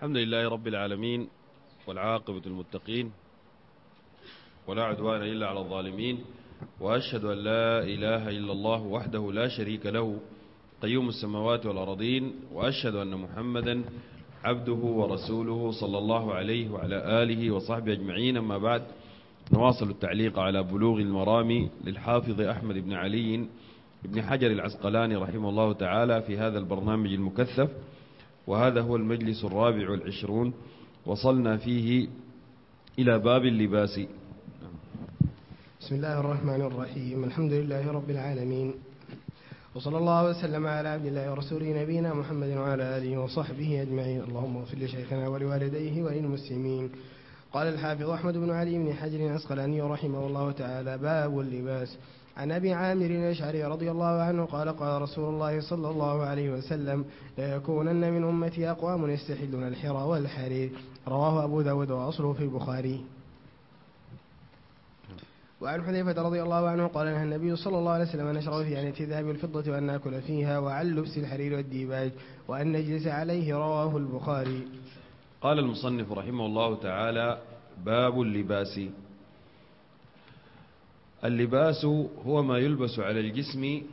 الحمد لله رب العالمين، والعاقبة المتقين، ولا عدوان إلا على الظالمين، وأشهد أن لا إله إلا الله وحده لا شريك له قيوم السماوات والأرضين، وأشهد أن محمدا عبده ورسوله صلى الله عليه وعلى آله وصحبه أجمعين. أما بعد، نواصل التعليق على بلوغ المرام للحافظ أحمد بن علي بن حجر العسقلاني رحمه الله تعالى في هذا البرنامج المكثف، وهذا هو المجلس 24. وصلنا فيه إلى باب اللباس. بسم الله الرحمن الرحيم. الحمد لله رب العالمين، وصلى الله وسلم على عبد الله ورسوله نبينا محمد وعلى آله وصحبه أجمعين. اللهم اغفر لشيخنا ولوالديه وللمسلمين. قال الحافظ أحمد بن علي بن حجر العسقلاني رحمه الله تعالى: باب اللباس. عن أبي عامر الأشعري رضي الله عنه قال: قال رسول الله صلى الله عليه وسلم: لا يكونن من أمتي أقوام يستحلون الحرى والحرير. رواه أبو داود وأصله في البخاري. وعن حذيفة رضي الله عنه قال: نهى النبي صلى الله عليه وسلم أن نشرب في آنية الذهب والفضة وأن نأكل فيها، وعن لبس الحرير والديباج، وأن نجلس عليه. رواه البخاري. قال المصنف رحمه الله تعالى: باب اللباس. اللباس هو ما يلبس على الجسم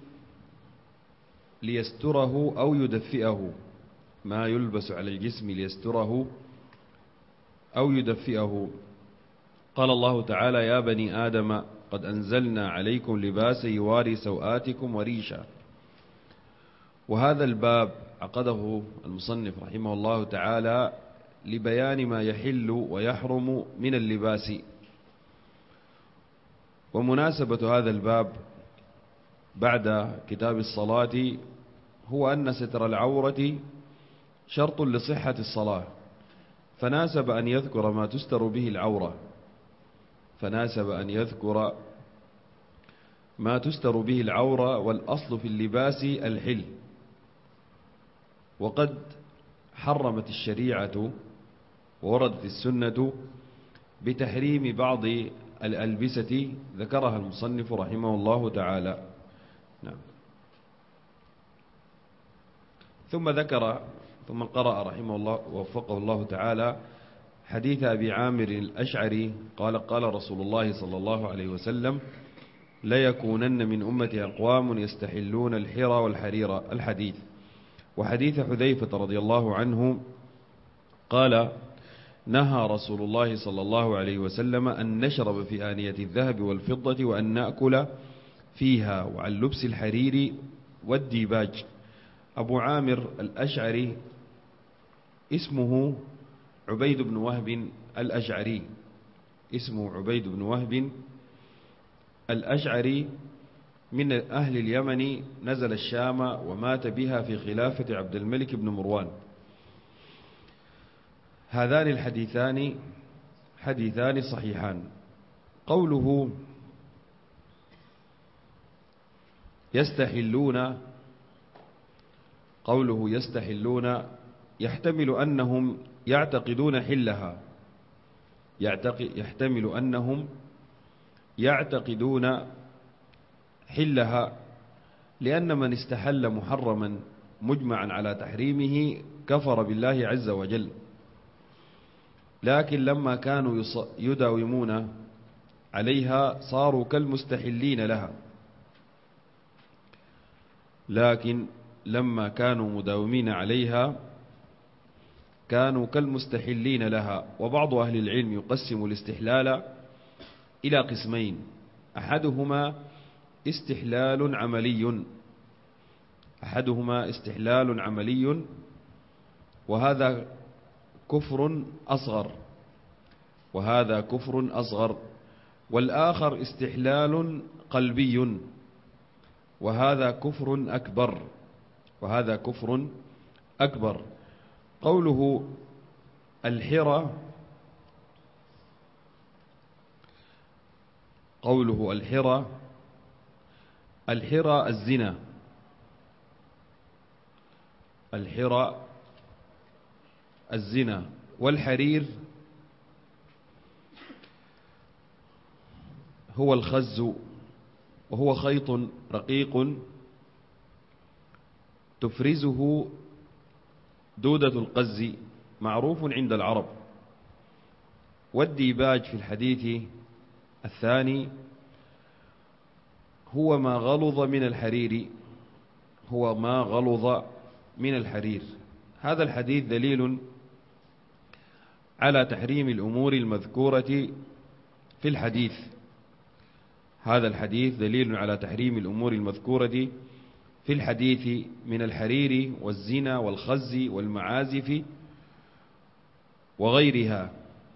ليستره أو يدفئه، ما يلبس على الجسم ليستره أو يدفئه. قال الله تعالى: يا بني آدم قد أنزلنا عليكم لباسا يواري سوآتكم وريشا. وهذا الباب عقده المصنف رحمه الله تعالى لبيان ما يحل ويحرم من اللباس. ومناسبة هذا الباب بعد كتاب الصلاة هو أن ستر العورة شرط لصحة الصلاة، فناسب أن يذكر ما تستر به العورة، فناسب أن يذكر ما تستر به العورة. والأصل في اللباس الحل، وقد حرمت الشريعة ووردت السنة بتحريم بعض الألبسة ذكرها المصنف رحمه الله تعالى. نعم. ثم قرأ رحمه الله ووفقه الله تعالى حديث أبي عامر الأشعري قال: قال رسول الله صلى الله عليه وسلم: لا يكونن من أمتي أقوام يستحلون الحرى والحرير. الحديث. وحديث حذيفة رضي الله عنه قال: نهى رسول الله صلى الله عليه وسلم أن نشرب في آنية الذهب والفضة وأن نأكل فيها، وعن لبس الحرير والديباج. أبو عامر الأشعري اسمه عبيد بن وهب الأشعري، اسمه عبيد بن وهب الأشعري، من أهل اليمن، نزل الشام ومات بها في خلافة عبد الملك بن مروان. هذان الحديثان حديثان صحيحان. قوله يستحلون يحتمل أنهم يعتقدون حلها، يحتمل أنهم يعتقدون حلها، لأن من استحل محرما مجمعا على تحريمه كفر بالله عز وجل. لكن لما كانوا يداومون عليها صاروا كالمستحلين لها، لكن لما كانوا مداومين عليها كانوا كالمستحلين لها. وبعض أهل العلم يقسم الاستحلال إلى قسمين: أحدهما استحلال عملي، وهذا كفر أصغر، والآخر استحلال قلبي، وهذا كفر أكبر. قوله الحرى الزنا، والحرير هو الخز، وهو خيط رقيق تفرزه دودة القز معروف عند العرب. والديباج في الحديث الثاني هو ما غلظ من الحرير، هو ما غلظ من الحرير. هذا الحديث دليل على تحريم الأمور المذكورة في الحديث. هذا الحديث دليل على تحريم الأمور المذكورة في الحديث من الحرير والزنا والخز والمعازف وغيرها.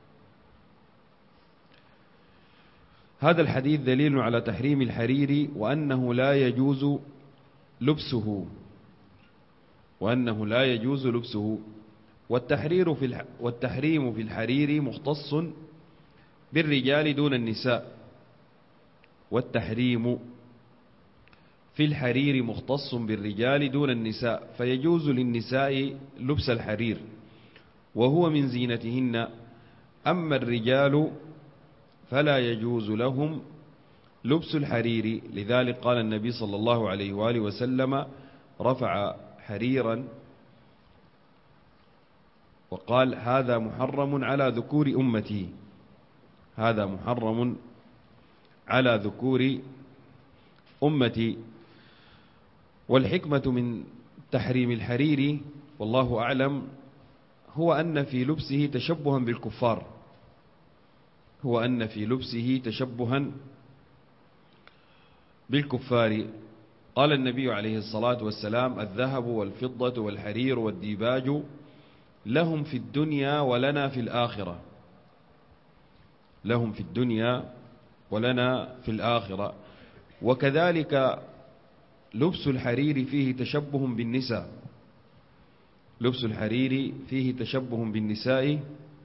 هذا الحديث دليل على تحريم الحرير وأنه لا يجوز لبسه، وأنه لا يجوز لبسه. والتحريم في الحرير مختص بالرجال دون النساء. والتحريم في الحرير مختص بالرجال دون النساء، فيجوز للنساء لبس الحرير وهو من زينتهن، أما الرجال فلا يجوز لهم لبس الحرير. لذلك قال النبي صلى الله عليه وآله وسلم: رفع حريرا وقال: هذا محرم على ذكور أمتي، هذا محرم على ذكور أمتي. والحكمة من تحريم الحرير والله أعلم هو أن في لبسه تشبها بالكفار، هو أن في لبسه تشبها بالكفار. قال النبي عليه الصلاة والسلام: الذهب والفضة والحرير والديباج لهم في الدنيا ولنا في الآخرة، لهم في الدنيا ولنا في الآخرة. وكذلك لبس الحرير فيه تشبه بالنساء، لبس الحرير فيه تشبه بالنساء،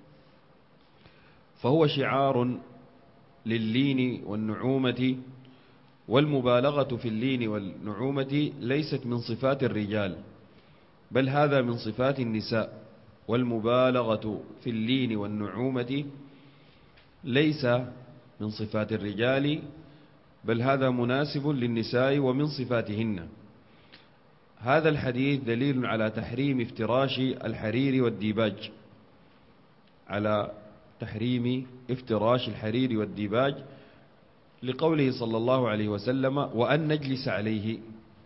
فهو شعار لللين والنعومة. والمبالغة في اللين والنعومة ليست من صفات الرجال، بل هذا من صفات النساء. والمبالغة في اللين والنعومة ليس من صفات الرجال، بل هذا مناسب للنساء ومن صفاتهن. هذا الحديث دليل على تحريم افتراش الحرير والديباج، على تحريم افتراش الحرير والديباج، لقوله صلى الله عليه وسلم: وأن نجلس عليه.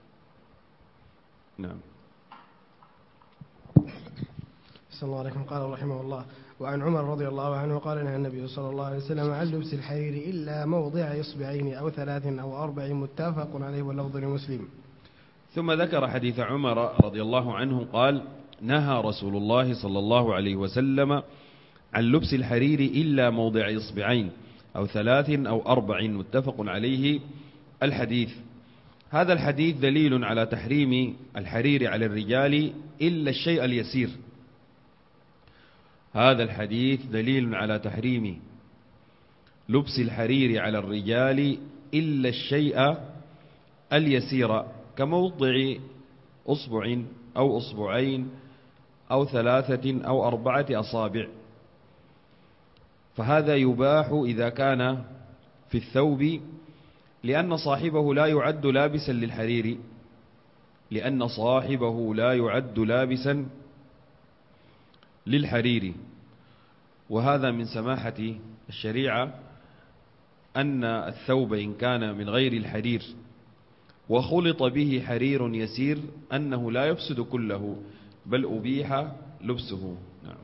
نعم. صلى الله عليه وسلم. قال رحمه الله: وعن عمر رضي الله عنه قال: نهى النبي صلى الله عليه وسلم عن لبس الحرير إلا موضع إصبعين أو 3 أو 4، متفق عليه واللفظ لمسلم. ثم ذكر حديث عمر رضي الله عنه قال: نهى رسول الله صلى الله عليه وسلم عن لبس الحرير إلا موضع إصبعين أو 3 أو 4، متفق عليه الحديث. هذا الحديث دليل على تحريم الحرير على الرجال إلا الشيء اليسير. هذا الحديث دليل على تحريم لبس الحرير على الرجال إلا الشيء اليسير، كموضع أصبع أو أصبعين أو 3 أو 4 أصابع. فهذا يباح إذا كان في الثوب، لأن صاحبه لا يعد لابسا للحرير، لأن صاحبه لا يعد لابسا للحرير. وهذا من سماحة الشريعة، أن الثوب إن كان من غير الحرير وخلط به حرير يسير أنه لا يفسد كله، بل أبيح لبسه. نعم.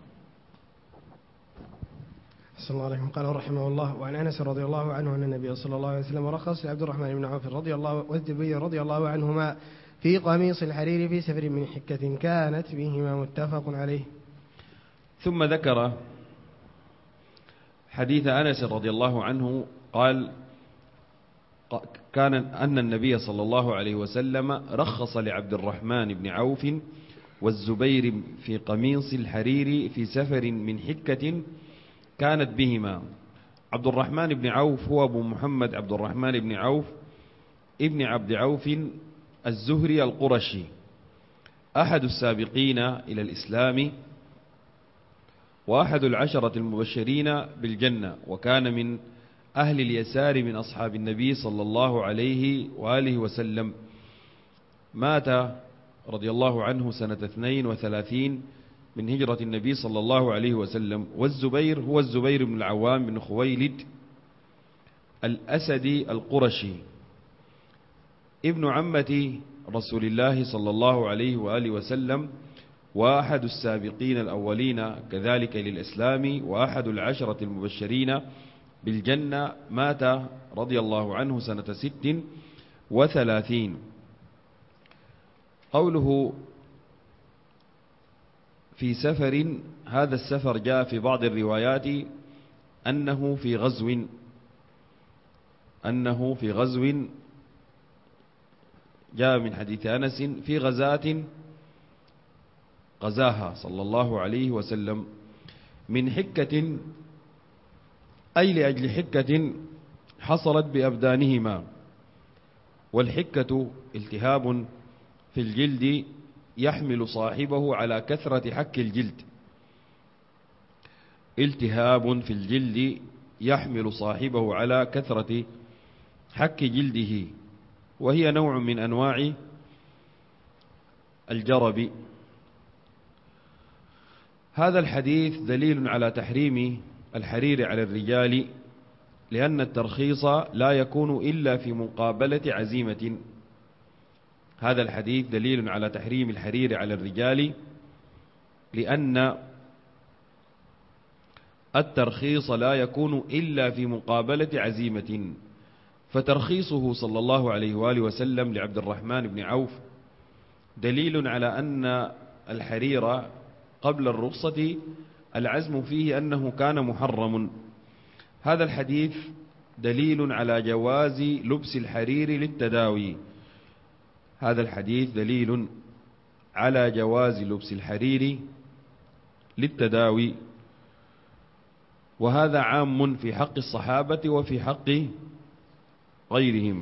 صلى الله عليه وسلم. قال رحمه الله: وعن أنس رضي الله عنه أن النبي صلى الله عليه وسلم رخص لعبد الرحمن بن عوف والزبير رضي الله عنهما في قميص الحرير في سفر من حكة كانت بهما، متفق عليه. ثم ذكر حديث أنس رضي الله عنه قال: كان أن النبي صلى الله عليه وسلم رخص لعبد الرحمن بن عوف والزبير في قميص الحرير في سفر من حكة كانت بهما. عبد الرحمن بن عوف هو أبو محمد عبد الرحمن بن عوف ابن عبد عوف الزهري القرشي، أحد السابقين إلى الإسلام وأحد العشرة المبشرين بالجنة، وكان من أهل اليسار من أصحاب النبي صلى الله عليه وآله وسلم. مات رضي الله عنه سنة 32 من هجرة النبي صلى الله عليه وسلم. والزبير هو الزبير بن العوام بن خويلد الأسدي القرشي، ابن عمة رسول الله صلى الله عليه وآله وسلم، وأحد السابقين الأولين كذلك للإسلام، وأحد العشرة المبشرين بالجنة. مات رضي الله عنه سنة 36. قوله في سفر، هذا السفر جاء في بعض الروايات أنه في غزو، جاء من حديث أنس في غزاة غزاها صلى الله عليه وسلم من حكة، أي لأجل حكة حصلت بأبدانهما. والحكة التهاب في الجلد يحمل صاحبه على كثرة حك الجلد، التهاب في الجلد يحمل صاحبه على كثرة حك جلده، وهي نوع من أنواع الجرب. هذا الحديث دليل على تحريم الحرير على الرجال، لأن الترخيص لا يكون إلا في مقابلة عزيمة. هذا الحديث دليل على تحريم الحرير على الرجال، لأن الترخيص لا يكون إلا في مقابلة عزيمة. فترخيصه صلى الله عليه وآله وسلم لعبد الرحمن بن عوف دليل على أن الحرير قبل الرخصة العزم فيه أنه كان محرم. هذا الحديث دليل على جواز لبس الحرير للتداوي، هذا الحديث دليل على جواز لبس الحرير للتداوي، وهذا عام في حق الصحابة وفي حق غيرهم،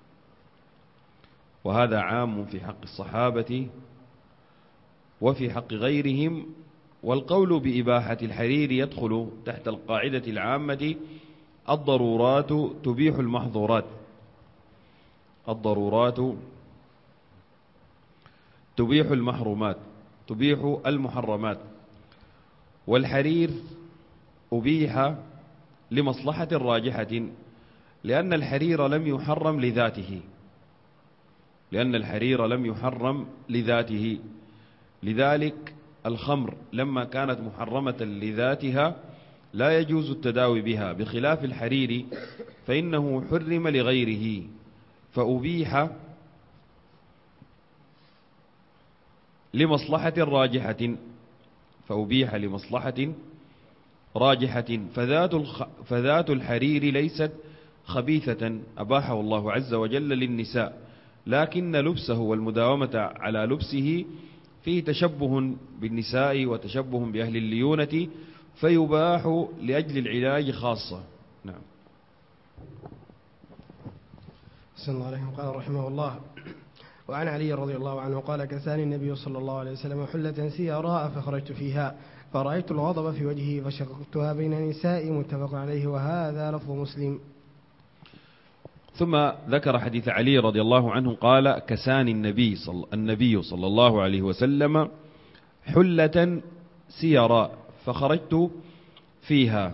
وهذا عام في حق الصحابة وفي حق غيرهم. والقول بإباحة الحرير يدخل تحت القاعدة العامة: الضرورات تبيح المحظورات، الضرورات تبيح المحرمات. والحرير أبيح لمصلحة راجحة، لأن الحرير لم يحرم لذاته، لذلك الخمر لما كانت محرمة لذاتها لا يجوز التداوي بها، بخلاف الحرير فإنه حرم لغيره فأبيح لمصلحة راجحة. فذات الحرير ليست خبيثة أباحه الله عز وجل للنساء، لكن لبسه والمداومة على لبسه فيه تشبه بالنساء وتشبه بأهل الليونة، فيباح لأجل العلاج خاصة. نعم. صلى الله عليه قال رحمه الله: وعن علي رضي الله عنه قال: كساني النبي صلى الله عليه وسلم حلة سيراء فخرجت فيها فرأيت الغضب في وجهه فشققتها بين نسائي، متفق عليه، وهذا لفظ مسلم. ثم ذكر حديث علي رضي الله عنه قال: كساني النبي صلى الله عليه وسلم حلة سيراء فخرجت فيها.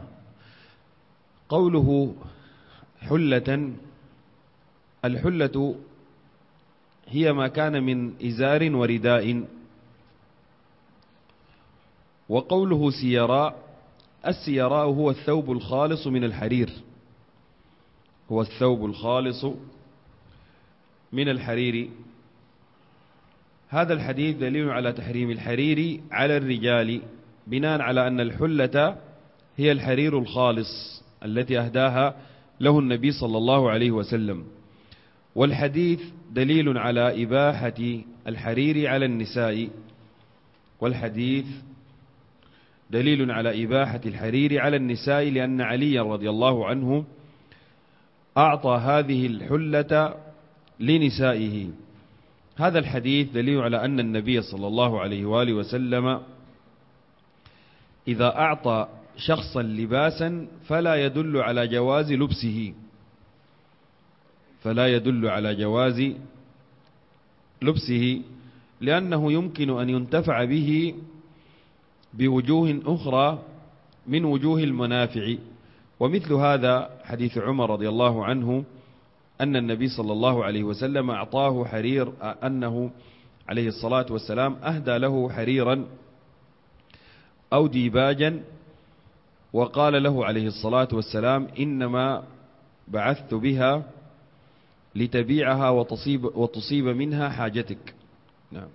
قوله حلة، الحلة هي ما كان من إزار ورداء. وقوله سيراء، السيراء هو الثوب الخالص من الحرير، هو الثوب الخالص من الحرير. هذا الحديث دليل على تحريم الحرير على الرجال، بناء على أن الحلة هي الحرير الخالص التي أهداها له النبي صلى الله عليه وسلم. والحديث دليل على إباحة الحرير على النساء، والحديث دليل على إباحة الحرير على النساء، لأن علي رضي الله عنه أعطى هذه الحلة لنسائه. هذا الحديث دليل على أن النبي صلى الله عليه وآله وسلم إذا أعطى شخصا لباسا فلا يدل على جواز لبسه، لأنه يمكن أن ينتفع به بوجوه أخرى من وجوه المنافع. ومثل هذا حديث عمر رضي الله عنه أن النبي صلى الله عليه وسلم أعطاه حرير، أنه عليه الصلاة والسلام أهدى له حريرا أو ديباجا، وقال له عليه الصلاة والسلام إنما بعثت بها لتبيعها وتصيب منها حاجتك. نعم.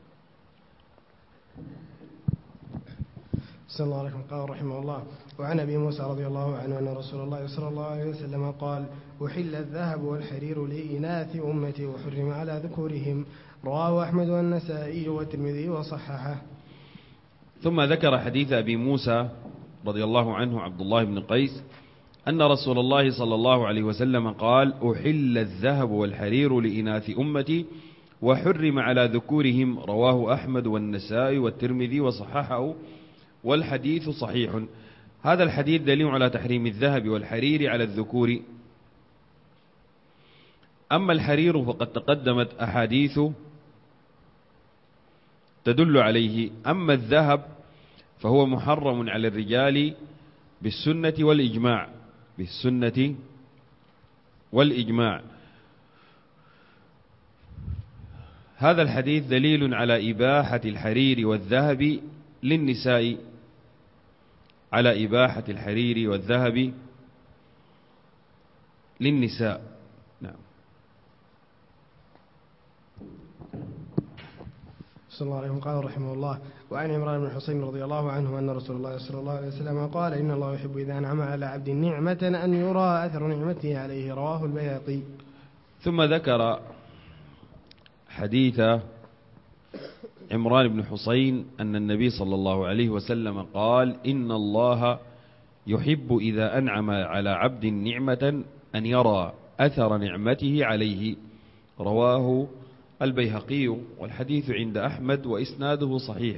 صلى الله عليه وسلم قال رحمه الله: وعن أبي موسى رضي الله عنه أن رسول الله صلى الله عليه وسلم قال: أحل الذهب والحرير لإناث أمتي وحرم على ذكورهم. رواه أحمد والنسائي والترمذي وصححه. ثم ذكر حديث أبي موسى رضي الله عنه عبد الله بن قيس أن رسول الله صلى الله عليه وسلم قال: أحل الذهب والحرير لإناث أمتي وحرم على ذكورهم. رواه أحمد والنسائي والترمذي وصححه، والحديث صحيح. هذا الحديث دليل على تحريم الذهب والحرير على الذكور. أما الحرير فقد تقدمت أحاديث تدل عليه. أما الذهب فهو محرم على الرجال بالسنة والإجماع. هذا الحديث دليل على إباحة الحرير والذهب للنساء، على إباحة الحرير والذهب للنساء. نعم. صلى الله عليه وسلم قال رحمه الله: وعن عمران بن حسين رضي الله عنه أن رسول الله صلى الله عليه وسلم قال: إن الله يحب إذا أنعم على عبد نعمة أن يرى أثر نعمته عليه. رواه البيهقي. ثم ذكر حديث عمران بن حسين أن النبي صلى الله عليه وسلم قال: إن الله يحب إذا أنعم على عبد نعمة أن يرى أثر نعمته عليه. رواه البيهقي، والحديث عند أحمد وإسناده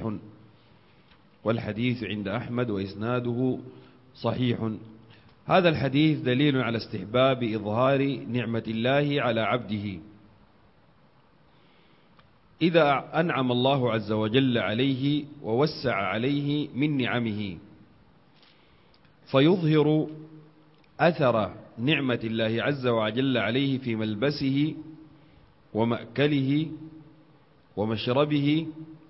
صحيح. هذا الحديث دليل على استحباب إظهار نعمة الله على عبده إذا أنعم الله عز وجل عليه ووسع عليه من نعمه، فيظهر أثر نعمة الله عز وجل عليه في ملبسه ومأكله ومشربه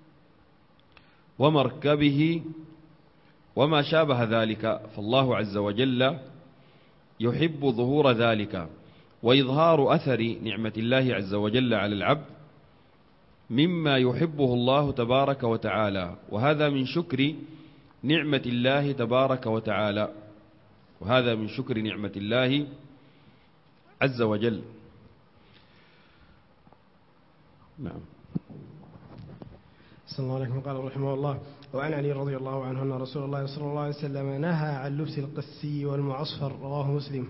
ومركبه وما شابه ذلك. فالله عز وجل يحب ظهور ذلك، وإظهار أثر نعمة الله عز وجل على العبد مما يحبه الله تبارك وتعالى، وهذا من شكر نعمة الله تبارك وتعالى، وهذا من شكر نعمة الله عز وجل. نعم. صلى الله عليه وسلم قال رحمه الله: وعن علي رضي الله عنه أن رسول الله صلى الله عليه وسلم نهى عن لبس القسي والمعصفر. رواه مسلم.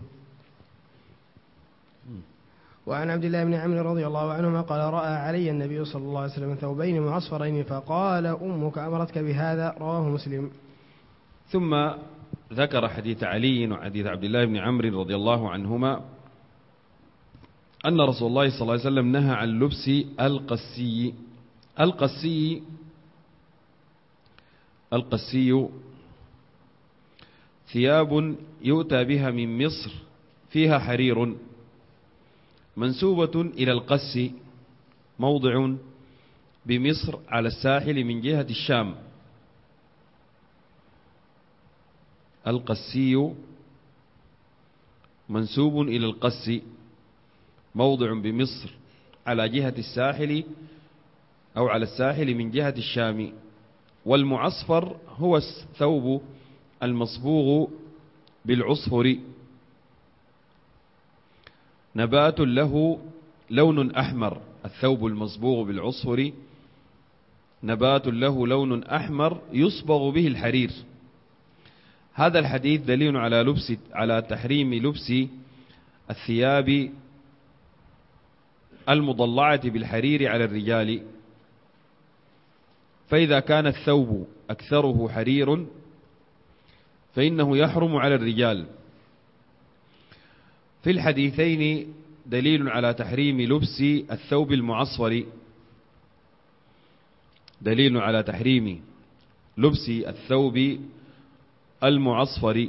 وعن عبد الله بن عمرو رضي الله عنهما قال: رأى علي النبي صلى الله عليه وسلم ثوبين معصفرين فقال: أمك أمرتك بهذا. رواه مسلم. ثم ذكر حديث علي وحديث عبد الله بن عمرو رضي الله عنهما أن رسول الله صلى الله عليه وسلم نهى عن لبس القسي ثياب يؤتى بها من مصر فيها حرير منسوبة إلى القس، موضع بمصر على الساحل من جهة الشام. القسي منسوب إلى القس، موضع بمصر على جهة الساحل أو على الساحل من جهة الشام. والمعصفر هو الثوب المصبوغ بالعصفر، نبات له لون أحمر. الثوب المصبوغ بالعصفر نبات له لون أحمر يصبغ به الحرير. هذا الحديث دليل على تحريم لبس الثياب المضلعة بالحرير على الرجال، فإذا كان الثوب أكثره حرير فإنه يحرم على الرجال. في الحديثين دليل على تحريم لبس الثوب المعصفر، دليل على تحريم لبس الثوب المعصفر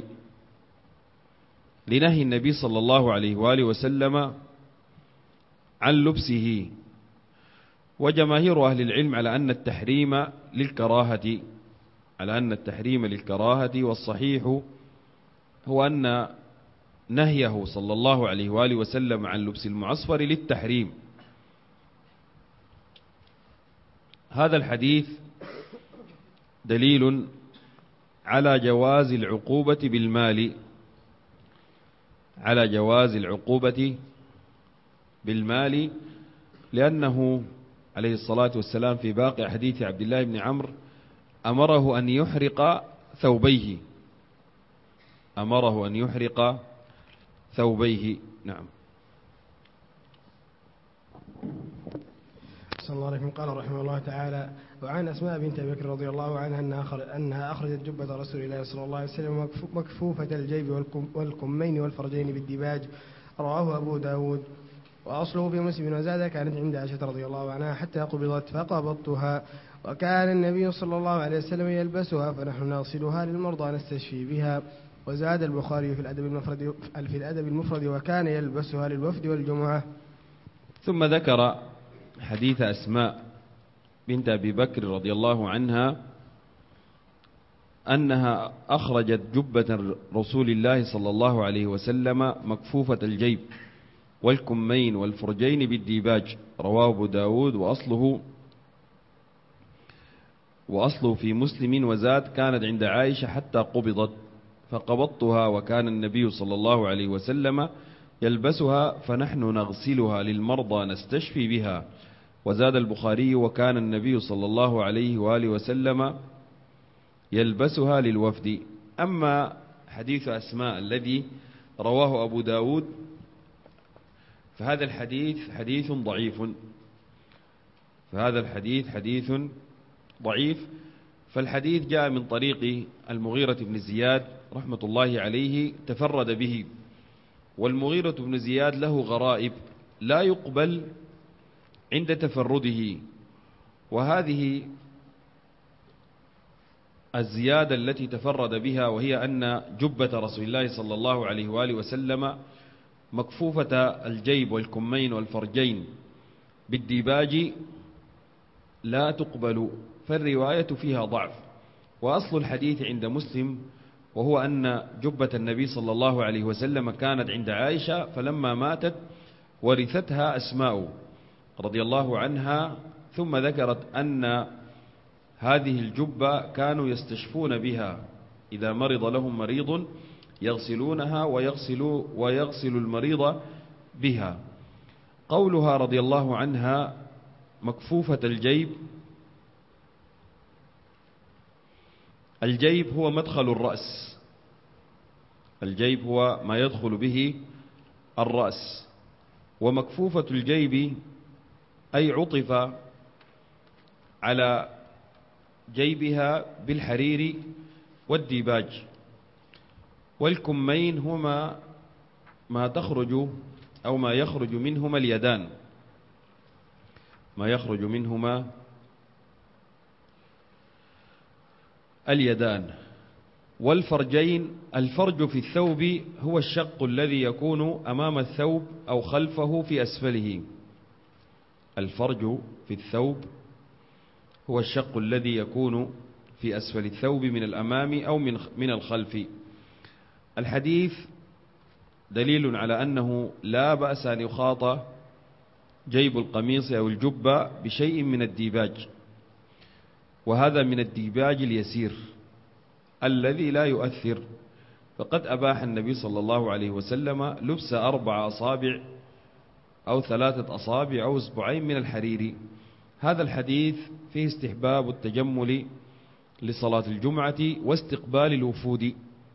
لنهي النبي صلى الله عليه وآله وسلم عن لبسه. وجماهير أهل العلم على أن التحريم للكراهة، والصحيح هو أن نهيه صلى الله عليه وآله وسلم عن لبس المعصفر للتحريم. هذا الحديث دليل على جواز العقوبة بالمال، لأنه عليه الصلاة والسلام في باقي حديث عبد الله بن عمرو أمره أن يحرق ثوبيه. نعم. صلى الله عليه وسلم. قال رحمه الله تعالى: وعن أسماء بنت أبي بكر رضي الله عنها أنها أخرجت جبة رسول الله صلى الله عليه وسلم مكفوفة الجيب والكمين والفرجين بالديباج. رواه أبو داود وأصله في مسلم. وزاد: كانت عند عائشة رضي الله عنها حتى قبضت فقبضتها، وكان النبي صلى الله عليه وسلم يلبسها فنحن نغسلها للمرضى نستشفي بها. وزاد البخاري في الأدب المفرد: وكان يلبسها للوفد والجمعة. ثم ذكر حديث أسماء بنت أبي بكر رضي الله عنها أنها أخرجت جبة رسول الله صلى الله عليه وسلم مكفوفة الجيب والكمين والفرجين بالديباج. رواه أبو داود وأصله في مسلم. وزاد: كانت عند عائشة حتى قبضت فقبضتها، وكان النبي صلى الله عليه وسلم يلبسها فنحن نغسلها للمرضى نستشفي بها. وزاد البخاري: وكان النبي صلى الله عليه وآله وسلم يلبسها للوفد. أما حديث أسماء الذي رواه أبو داود فهذا الحديث حديث ضعيف. فالحديث جاء من طريق المغيرة بن زياد رحمة الله عليه تفرد به، والمغيرة بن زياد له غرائب لا يقبل عند تفرده. وهذه الزيادة التي تفرد بها وهي أن جبة رسول الله صلى الله عليه وآله وسلم مكفوفة الجيب والكمين والفرجين بالديباج لا تقبل، فالرواية فيها ضعف. وأصل الحديث عند مسلم وهو أن جبة النبي صلى الله عليه وسلم كانت عند عائشة، فلما ماتت ورثتها أسماء رضي الله عنها، ثم ذكرت أن هذه الجبة كانوا يستشفون بها إذا مرض لهم مريض يغسلونها ويغسل المريض بها. قولها رضي الله عنها مكفوفة الجيب هو مدخل الرأس، الجيب هو ما يدخل به الرأس. ومكفوفة الجيب أي عطف على جيبها بالحرير والديباج. والكمين هما ما تخرج أو ما يخرج منهما اليدان، والفرجين الفرج في الثوب هو الشق الذي يكون أمام الثوب أو خلفه في أسفله. الفرج في الثوب هو الشق الذي يكون في أسفل الثوب من الأمام أو من الخلف. الحديث دليل على أنه لا بأس أن يخاط جيب القميص أو الجبة بشيء من الديباج، وهذا من الديباج اليسير الذي لا يؤثر. فقد أباح النبي صلى الله عليه وسلم لبس 4 أصابع أو 3 أصابع أو أصبعين من الحرير. هذا الحديث فيه استحباب التجمل لصلاة الجمعة واستقبال الوفود،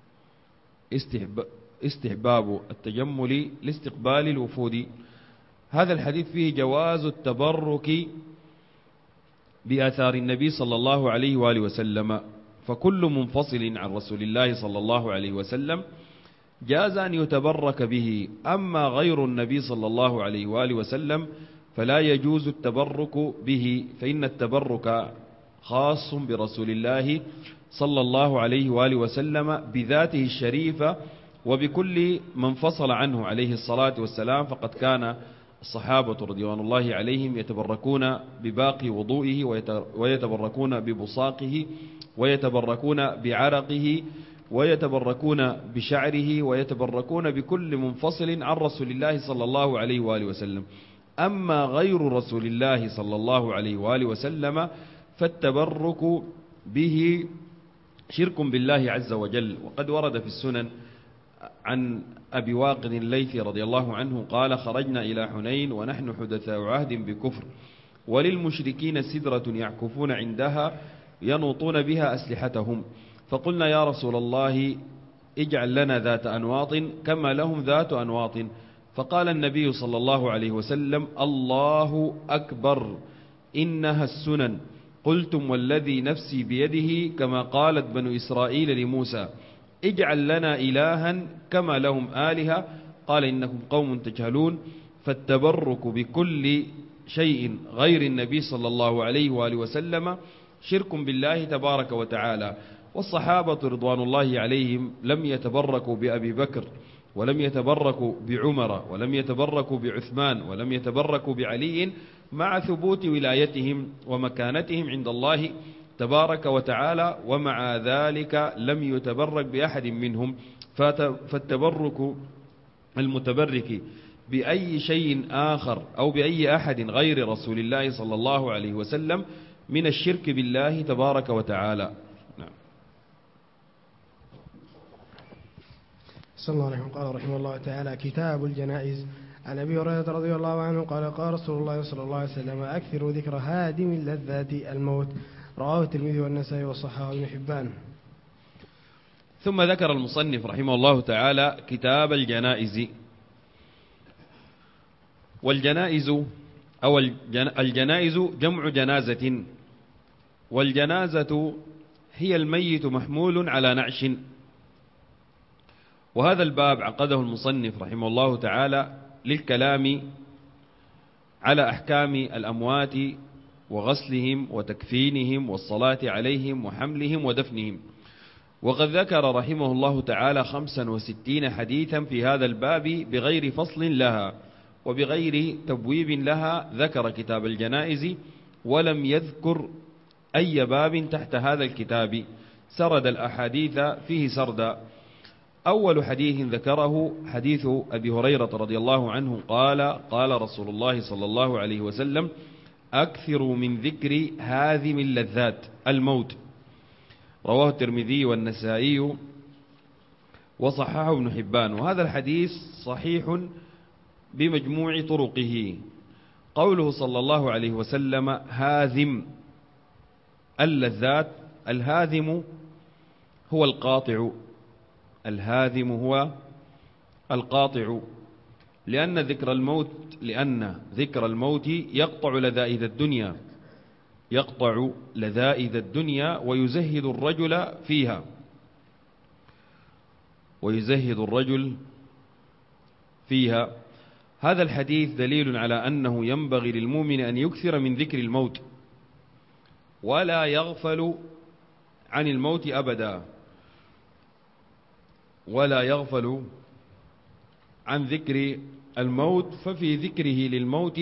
استحباب التجمل لاستقبال الوفود. هذا الحديث فيه جواز التبرك بآثار النبي صلى الله عليه وآله وسلم، فكل منفصل عن رسول الله صلى الله عليه وسلم جاز أن يتبرك به. أما غير النبي صلى الله عليه وآله وسلم فلا يجوز التبرك به، فإن التبرك خاص برسول الله صلى الله عليه وآله وسلم بذاته الشريفة وبكل من فصل عنه عليه الصلاة والسلام. فقد كان الصحابة رضوان الله عليهم يتبركون بباقي وضوئه ويتبركون ببصاقه ويتبركون بعرقه ويتبركون بشعره ويتبركون بكل منفصل عن رسول الله صلى الله عليه وآله وسلم. أما غير رسول الله صلى الله عليه وآله وسلم فالتبرك به شرك بالله عز وجل. وقد ورد في السنن عن أبي واقد الليثي رضي الله عنه قال: خرجنا إلى حنين ونحن حدثاء عهد بكفر، وللمشركين سدرة يعكفون عندها ينوطون بها أسلحتهم، فقلنا يا رسول الله اجعل لنا ذات أنواط كما لهم ذات أنواط. فقال النبي صلى الله عليه وسلم: الله أكبر، إنها السنن. قلتم والذي نفسي بيده كما قالت بنو إسرائيل لموسى: اجعل لنا إلها كما لهم آلهة. قال: إنكم قوم تجهلون. فالتبرك بكل شيء غير النبي صلى الله عليه وآله وسلم شرك بالله تبارك وتعالى. والصحابة رضوان الله عليهم لم يتبركوا بأبي بكر، ولم يتبركوا بعمر، ولم يتبركوا بعثمان، ولم يتبركوا بعلي، مع ثبوت ولايتهم ومكانتهم عند الله تبارك وتعالى، ومع ذلك لم يتبرك بأحد منهم. فالتبرك المتبرك بأي شيء آخر أو بأي أحد غير رسول الله صلى الله عليه وسلم من الشرك بالله تبارك وتعالى. نعم. صلى الله عليه وسلم. قال رحمه الله تعالى: كتاب الجنائز. عن أبي هريرة رضي الله عنه قال: قال رسول الله صلى الله عليه وسلم: أكثروا ذكر هادم اللذات الموت. رواه الترمذي والنسائي وصححه ابن حبان. ثم ذكر المصنف رحمه الله تعالى كتاب الجنائز. والجنائز أو الجنائز جمع جنازة، والجنازة هي الميت محمول على نعش. وهذا الباب عقده المصنف رحمه الله تعالى للكلام على أحكام الأموات وغسلهم وتكفينهم والصلاة عليهم وحملهم ودفنهم. وقد ذكر رحمه الله تعالى 65 حديثا في هذا الباب بغير فصل لها وبغير تبويب لها. ذكر كتاب الجنائز ولم يذكر أي باب تحت هذا الكتاب، سرد الأحاديث فيه سردا. أول حديث ذكره حديث أبي هريرة رضي الله عنه قال: قال رسول الله صلى الله عليه وسلم: أكثروا من ذكر هاذم اللذات الموت. رواه الترمذي والنسائي وصححه ابن حبان. وهذا الحديث صحيح بمجموع طرقه. قوله صلى الله عليه وسلم هاذم اللذات، الهاذم هو القاطع، الهاذم هو القاطع، لأن ذكر الموت يقطع لذائذ الدنيا، يقطع لذائذ الدنيا ويزهد الرجل فيها، ويزهد الرجل فيها. هذا الحديث دليل على أنه ينبغي للمؤمن أن يكثر من ذكر الموت ولا يغفل عن الموت أبدا، ولا يغفل عن ذكر الموت. ففي ذكره للموت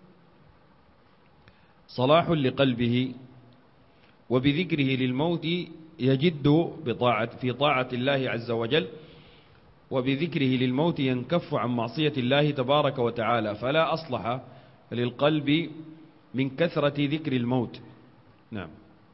صلاح لقلبه، وبذكره للموت يجد في طاعة الله عز وجل، وبذكره للموت ينكف عن معصية الله تبارك وتعالى. فلا أصلح للقلب من كثرة ذكر الموت. نعم.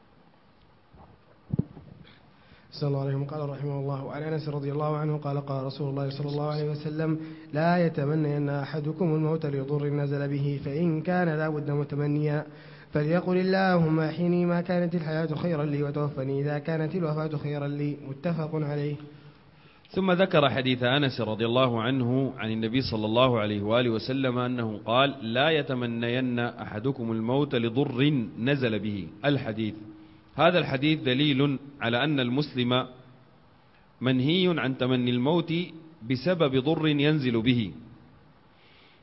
صلى الله عليه وسلم. قال رحمه الله: عن أنس رضي الله عنه قال: قال رسول الله صلى الله عليه وسلم: لا يتمنى أن أحدكم الموت لضر نزل به، فإن كان لا بد متمنيا فليقل اللهم أحيني ما كانت الحياة خيرا لي وتوفني إذا كانت الوفاة خيرا لي. متفق عليه. ثم ذكر حديث أنس رضي الله عنه عن النبي صلى الله عليه وآله وسلم أنه قال: لا يتمنين أحدكم الموت لضر نزل به. الحديث، هذا الحديث دليل على أن المسلم منهي عن تمني الموت بسبب ضر ينزل به،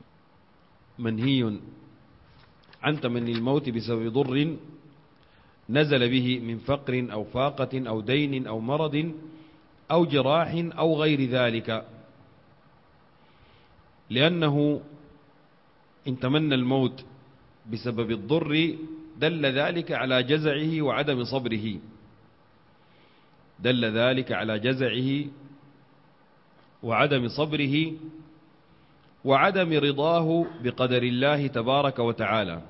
منهي عن تمني الموت بسبب ضر نزل به من فقر أو فاقة أو دين أو مرض أو جراح أو غير ذلك، لأنه إن تمنى الموت بسبب الضر دل ذلك على جزعه وعدم صبره، دل ذلك على جزعه وعدم صبره وعدم رضاه بقدر الله تبارك وتعالى،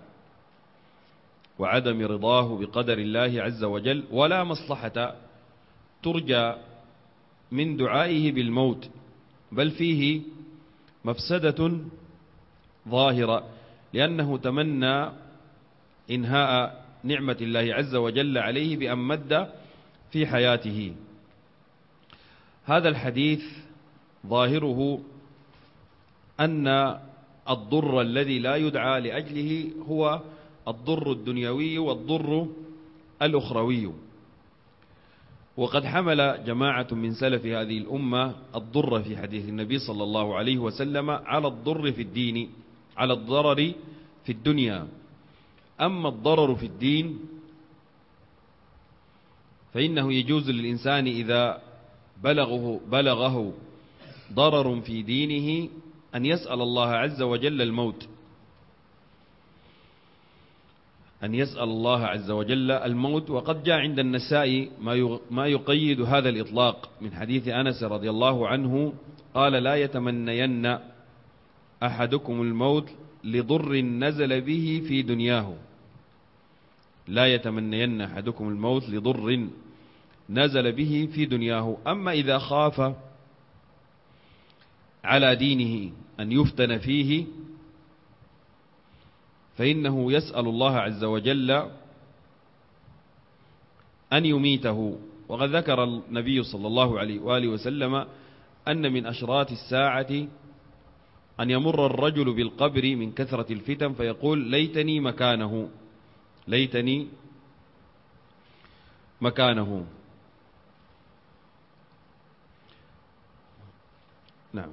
وعدم رضاه بقدر الله عز وجل، ولا مصلحة ترجى من دعائه بالموت، بل فيه مفسدة ظاهرة، لأنه تمنى إنهاء نعمة الله عز وجل عليه بأن مد في حياته. هذا الحديث ظاهره أن الضر الذي لا يدعى لأجله هو الضر الدنيوي والضر الأخروي، وقد حمل جماعة من سلف هذه الأمة الضر في حديث النبي صلى الله عليه وسلم على الضر في الدين، على الضرر في الدنيا. أما الضرر في الدين فإنه يجوز للإنسان إذا بلغه ضرر في دينه أن يسأل الله عز وجل الموت، أن يسأل الله عز وجل الموت. وقد جاء عند النسائي ما يقيد هذا الإطلاق من حديث أنس رضي الله عنه قال: لا يتمنين أحدكم الموت لضر نزل به في دنياه، لا يتمنين أحدكم الموت لضر نزل به في دنياه. أما إذا خاف على دينه أن يفتن فيه فإنه يسأل الله عز وجل أن يميته. وقد ذكر النبي صلى الله عليه وآله وسلم أن من أشراط الساعة أن يمر الرجل بالقبر من كثرة الفتن فيقول: ليتني مكانه، ليتني مكانه. نعم.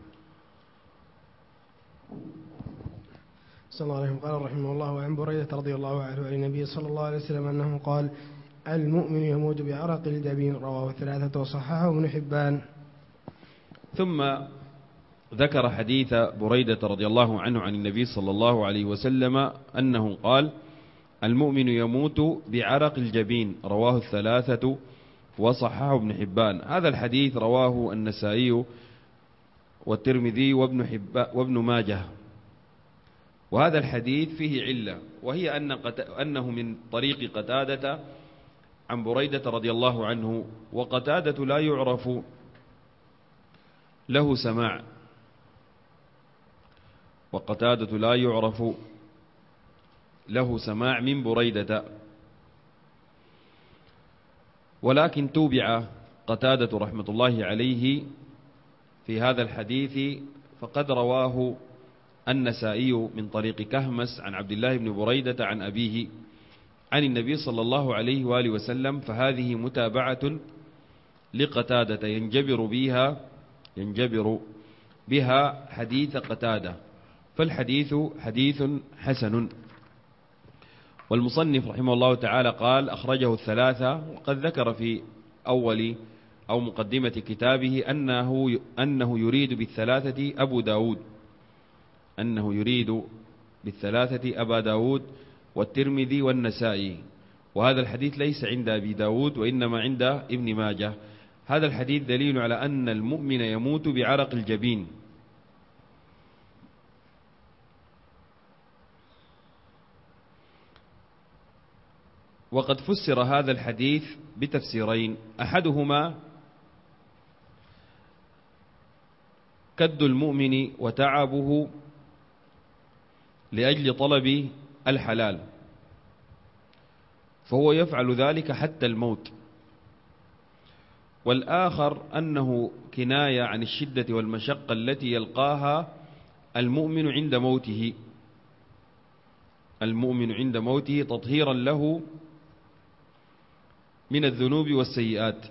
صلى الله عليه قال رحمه الله: عن بريدة رضي الله عنه عن النبي صلى الله عليه وسلم أنه قال: المؤمن يموت بعرق الجبين، رواه الثلاثة وصححه ابن حبان. ثم ذكر حديث بريدة رضي الله عنه عن النبي صلى الله عليه وسلم أنه قال: المؤمن يموت بعرق الجبين، رواه الثلاثة وصححه ابن حبان. هذا الحديث رواه النسائي والترمذي وابن ماجه. وهذا الحديث فيه علة، وهي أنه من طريق قتادة عن بريدة رضي الله عنه، وقتادة لا يعرف له سماع، وقتادة لا يعرف له سماع من بريدة، ولكن توبع قتادة رحمة الله عليه في هذا الحديث، فقد رواه النسائي من طريق كهمس عن عبد الله بن بريدة عن أبيه عن النبي صلى الله عليه وآله وسلم، فهذه متابعة لقتادة ينجبر بها حديث قتادة، فالحديث حديث حسن. والمصنف رحمه الله تعالى قال: أخرجه الثلاثة. وقد ذكر في أول أو مقدمة كتابه أنه يريد بالثلاثة أبو داود، أنه يريد بالثلاثة أبا داود والترمذي والنسائي، وهذا الحديث ليس عند أبي داود وإنما عند ابن ماجه. هذا الحديث دليل على أن المؤمن يموت بعرق الجبين. وقد فسر هذا الحديث بتفسيرين: أحدهما كد المؤمن وتعبه لأجل طلب الحلال، فهو يفعل ذلك حتى الموت. والآخر أنه كناية عن الشدة والمشقة التي يلقاها المؤمن عند موته، المؤمن عند موته تطهيرا له من الذنوب والسيئات.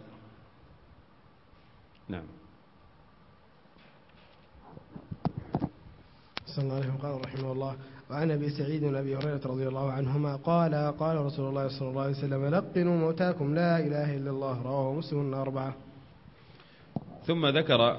نعم. صلى الله عليه وسلم قال رحمه الله: وعن أبي سعيد وأبي هريرة رضي الله عنهما قال قال رسول الله صلى الله عليه وسلم لقنوا موتاكم لا إله إلا الله. رواه مسلم 4. ثم ذكر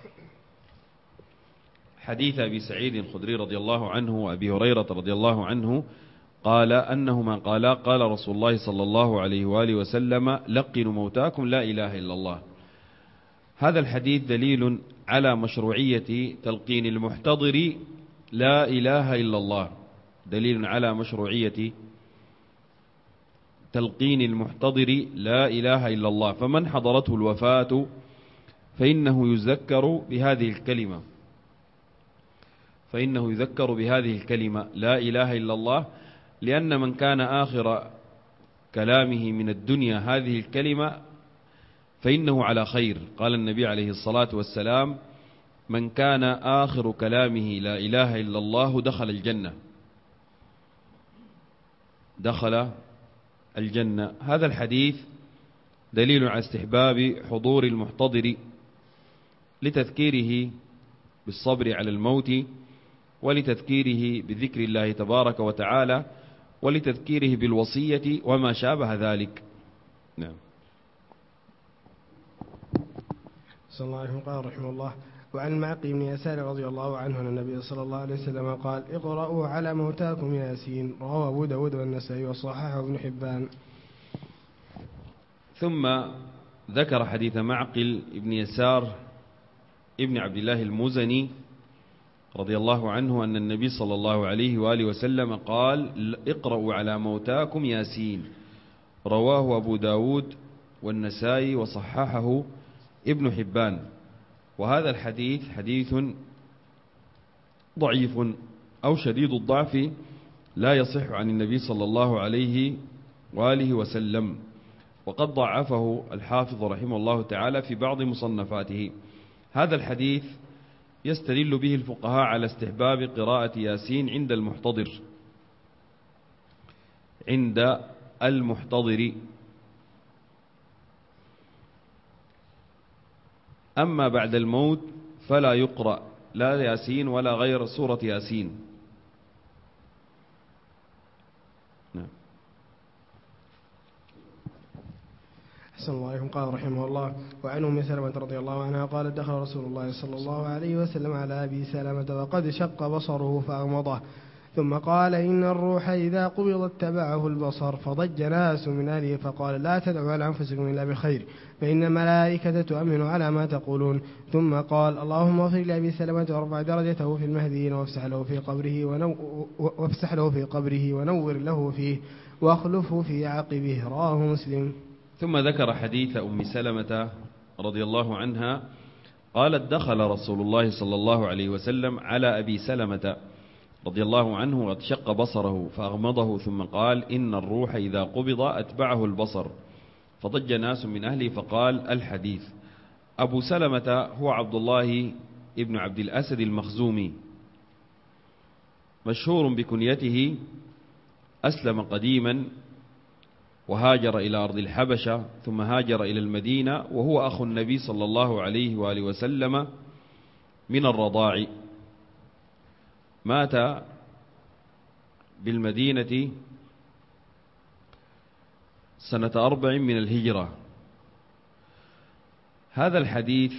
حديث أبي سعيد الخدري رضي الله عنه وأبي هريرة رضي الله عنه قال أنهما قالا قال رسول الله صلى الله عليه وآله وسلم لقنوا موتاكم لا إله إلا الله. هذا الحديث دليل على مشروعية تلقين المحتضر لا إله إلا الله، دليل على مشروعية تلقين المحتضر لا إله إلا الله. فمن حضرته الوفاة فإنه يذكر بهذه الكلمة لا إله إلا الله، لأن من كان آخر كلامه من الدنيا هذه الكلمة فإنه على خير. قال النبي عليه الصلاة والسلام من كان آخر كلامه لا إله إلا الله دخل الجنة. هذا الحديث دليل على استحباب حضور المحتضر لتذكيره بالصبر على الموت، ولتذكيره بذكر الله تبارك وتعالى، ولتذكيره بالوصية وما شابه ذلك. نعم. صلى الله عليه وسلم قال رحمه الله وعن معقل بن يسار رضي الله عنه أن النبي صلى الله عليه وسلم قال اقرأوا على موتاكم ياسين. رواه أبو داود والنسائي وصححه ابن حبان. ثم ذكر حديث معقل بن يسار ابن عبد الله المزني رضي الله عنه أن النبي صلى الله عليه وآله وسلم قال اقرأوا على موتاكم ياسين. رواه أبو داود والنسائي وصححه ابن حبان. وهذا الحديث حديث ضعيف أو شديد الضعف لا يصح عن النبي صلى الله عليه وآله وسلم، وقد ضعفه الحافظ رحمه الله تعالى في بعض مصنفاته. هذا الحديث يستدل به الفقهاء على استحباب قراءة ياسين عند المحتضر. أما بعد الموت فلا يقرأ لا ياسين ولا غير سورة ياسين. نعم. أحسن الله عليكم. قال رحمه الله وعن أم سلمة رضي الله عنها قالت دخل رسول الله صلى الله عليه وسلم على أبي سلمة وقد شق بصره فأغمضه، ثم قال إن الروح إذا قبض اتبعه البصر. فضج ناس من أهله فقال لا تدعوا على أنفسكم إلا بخير فإن الملائكة تؤمن على ما تقولون. ثم قال اللهم اغفر لأبي سلمة وارفع درجته في المهديين وافسح له في قبره ونور له فيه واخلفه في عقبه. رواه مسلم. ثم ذكر حديث أم سلمة رضي الله عنها قالت دخل رسول الله صلى الله عليه وسلم على أبي سلمة رضي الله عنه وقد شق بصره فأغمضه، ثم قال إن الروح إذا قبض أتبعه البصر. فضج ناس من أهله فقال الحديث. أبو سلمة هو عبد الله ابن عبد الأسد المخزومي، مشهور بكنيته، أسلم قديما وهاجر إلى أرض الحبشة ثم هاجر إلى المدينة، وهو أخو النبي صلى الله عليه وآله وسلم من الرضاع. مات بالمدينة سنة 4 من الهجرة. هذا الحديث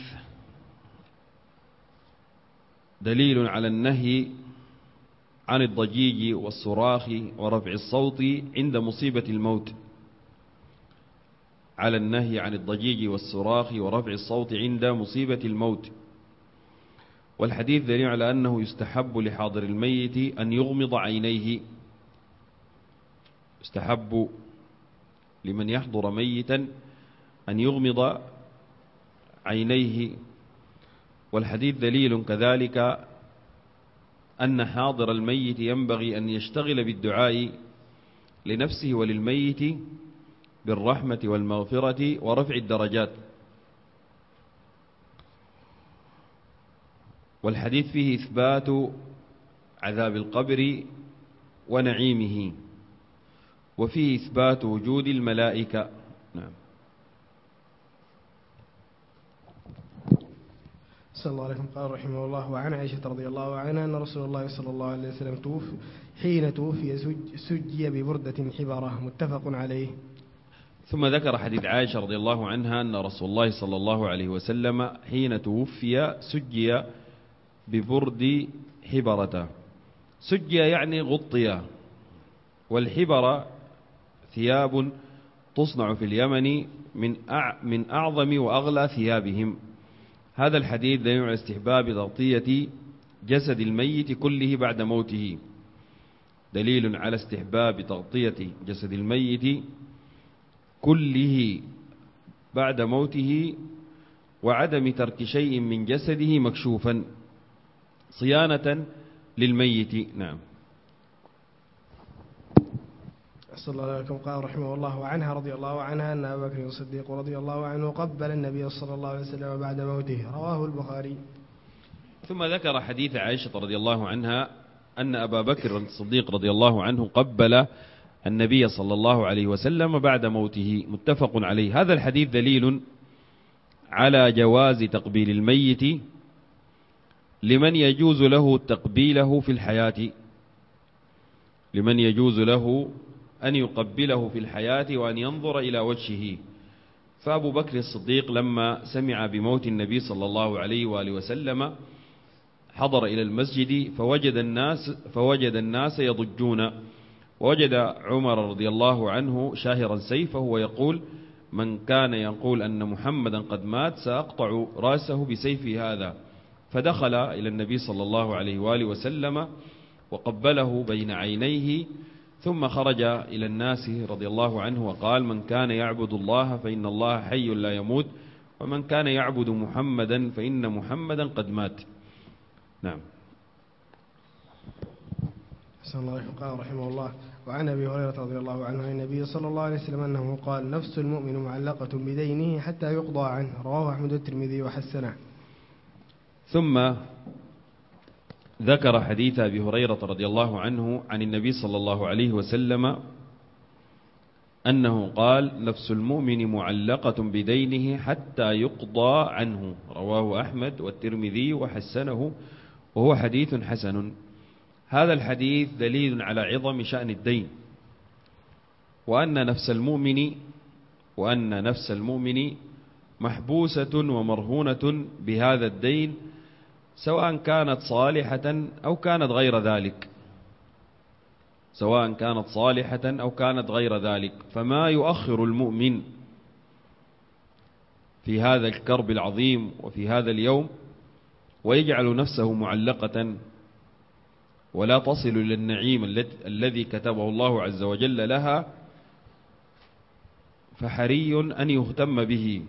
دليل على النهي عن الضجيج والصراخ ورفع الصوت عند مصيبة الموت، على النهي عن الضجيج والصراخ ورفع الصوت عند مصيبة الموت. والحديث دليل على أنه يستحب لحاضر الميت أن يغمض عينيه، يستحب لمن يحضر ميتا أن يغمض عينيه. والحديث دليل كذلك أن حاضر الميت ينبغي أن يشتغل بالدعاء لنفسه وللميت بالرحمة والمغفرة ورفع الدرجات. والحديث فيه إثبات عذاب القبر ونعيمه، وفيه إثبات وجود الملائكة. نعم. صلى الله عليه وسلم قال رحمه الله: وعن عائشة رضي الله عنها أن رسول الله صلى الله عليه وسلم حين توفي سجي ببردة حبرة، متفق عليه. ثم ذكر حديث عائشة رضي الله عنها أن رسول الله صلى الله عليه وسلم حين توفي سجي ببرد حبرة. سجي يعني غطي، والحبرة ثياب تصنع في اليمن من أعظم وأغلى ثيابهم. هذا الحديث دليل على استحباب تغطية جسد الميت كله بعد موته، دليل على استحباب تغطية جسد الميت كله بعد موته، وعدم ترك شيء من جسده مكشوفا صيانة للميت. نعم. صلى الله عليه وسلم قال رحمه الله: وعنها رضي الله عنها أن أبا بكر الصديق رضي الله عنه قبل النبي صلى الله عليه وسلم بعد موته، رواه البخاري. ثم ذكر حديث عائشة رضي الله عنها أن أبا بكر الصديق رضي الله عنه قبل النبي صلى الله عليه وسلم بعد موته، متفق عليه. هذا الحديث دليل على جواز تقبيل الميت لمن يجوز له تقبيله في الحياة، لمن يجوز له أن يقبله في الحياة وأن ينظر إلى وجهه. فأبو بكر الصديق لما سمع بموت النبي صلى الله عليه وآله وسلم حضر إلى المسجد فوجد الناس يضجون، ووجد عمر رضي الله عنه شاهرا سيفه ويقول: من كان يقول أن محمدا قد مات سأقطع رأسه بسيفي هذا. فدخل إلى النبي صلى الله عليه وآله وسلم وقبله بين عينيه، ثم خرج إلى الناس رضي الله عنه وقال: من كان يعبد الله فإن الله حي لا يموت، ومن كان يعبد محمدا فإن محمدا قد مات. نعم. صلى الله عليه وسلم قال رحمه الله: وعن أبي هريرة رضي الله عنه عن النبي صلى الله عليه وسلم أنه قال: نفس المؤمن معلقة بدينه حتى يقضى عنه، رواه أحمد والترمذي وحسنه. ثم ذكر حديث أبي هريرة رضي الله عنه عن النبي صلى الله عليه وسلم أنه قال: نفس المؤمن معلقة بدينه حتى يقضى عنه، رواه أحمد والترمذي وحسنه، وهو حديث حسن. هذا الحديث دليل على عظم شأن الدين، وأن نفس المؤمن محبوسة ومرهونة بهذا الدين، سواء كانت صالحة أو كانت غير ذلك، فما يؤخر المؤمن في هذا الكرب العظيم وفي هذا اليوم ويجعل نفسه معلقة ولا تصل إلى النعيم الذي كتبه الله عز وجل لها، فحري أن يهتم به.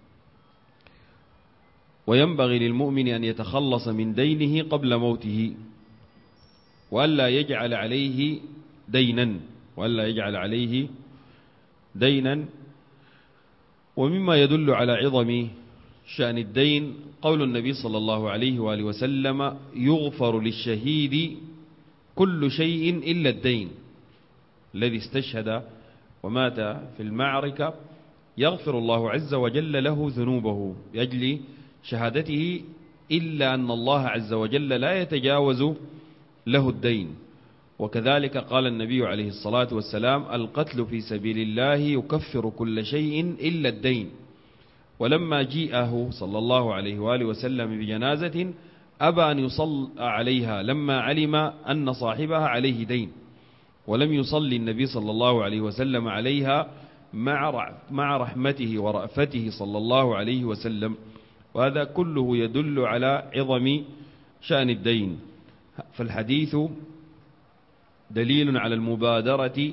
وينبغي للمؤمن أن يتخلص من دينه قبل موته، وألا يجعل عليه دينا. ومما يدل على عظم شأن الدين قول النبي صلى الله عليه وآله وسلم: يغفر للشهيد كل شيء إلا الدين. الذي استشهد ومات في المعركة يغفر الله عز وجل له ذنوبه لأجل شهادته، إلا أن الله عز وجل لا يتجاوز له الدين. وكذلك قال النبي عليه الصلاة والسلام: القتل في سبيل الله يكفر كل شيء إلا الدين. ولما جيءه صلى الله عليه وآله وسلم بجنازة أبى أن يصلى عليها لما علم أن صاحبها عليه دين، ولم يصلي النبي صلى الله عليه وسلم عليها مع رحمته ورأفته صلى الله عليه وسلم. وهذا كله يدل على عظم شأن الدين. فالحديث دليل على المبادرة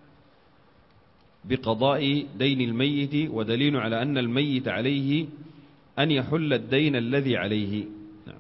بقضاء دين الميت، ودليل على أن الميت عليه أن يحل الدين الذي عليه. نعم.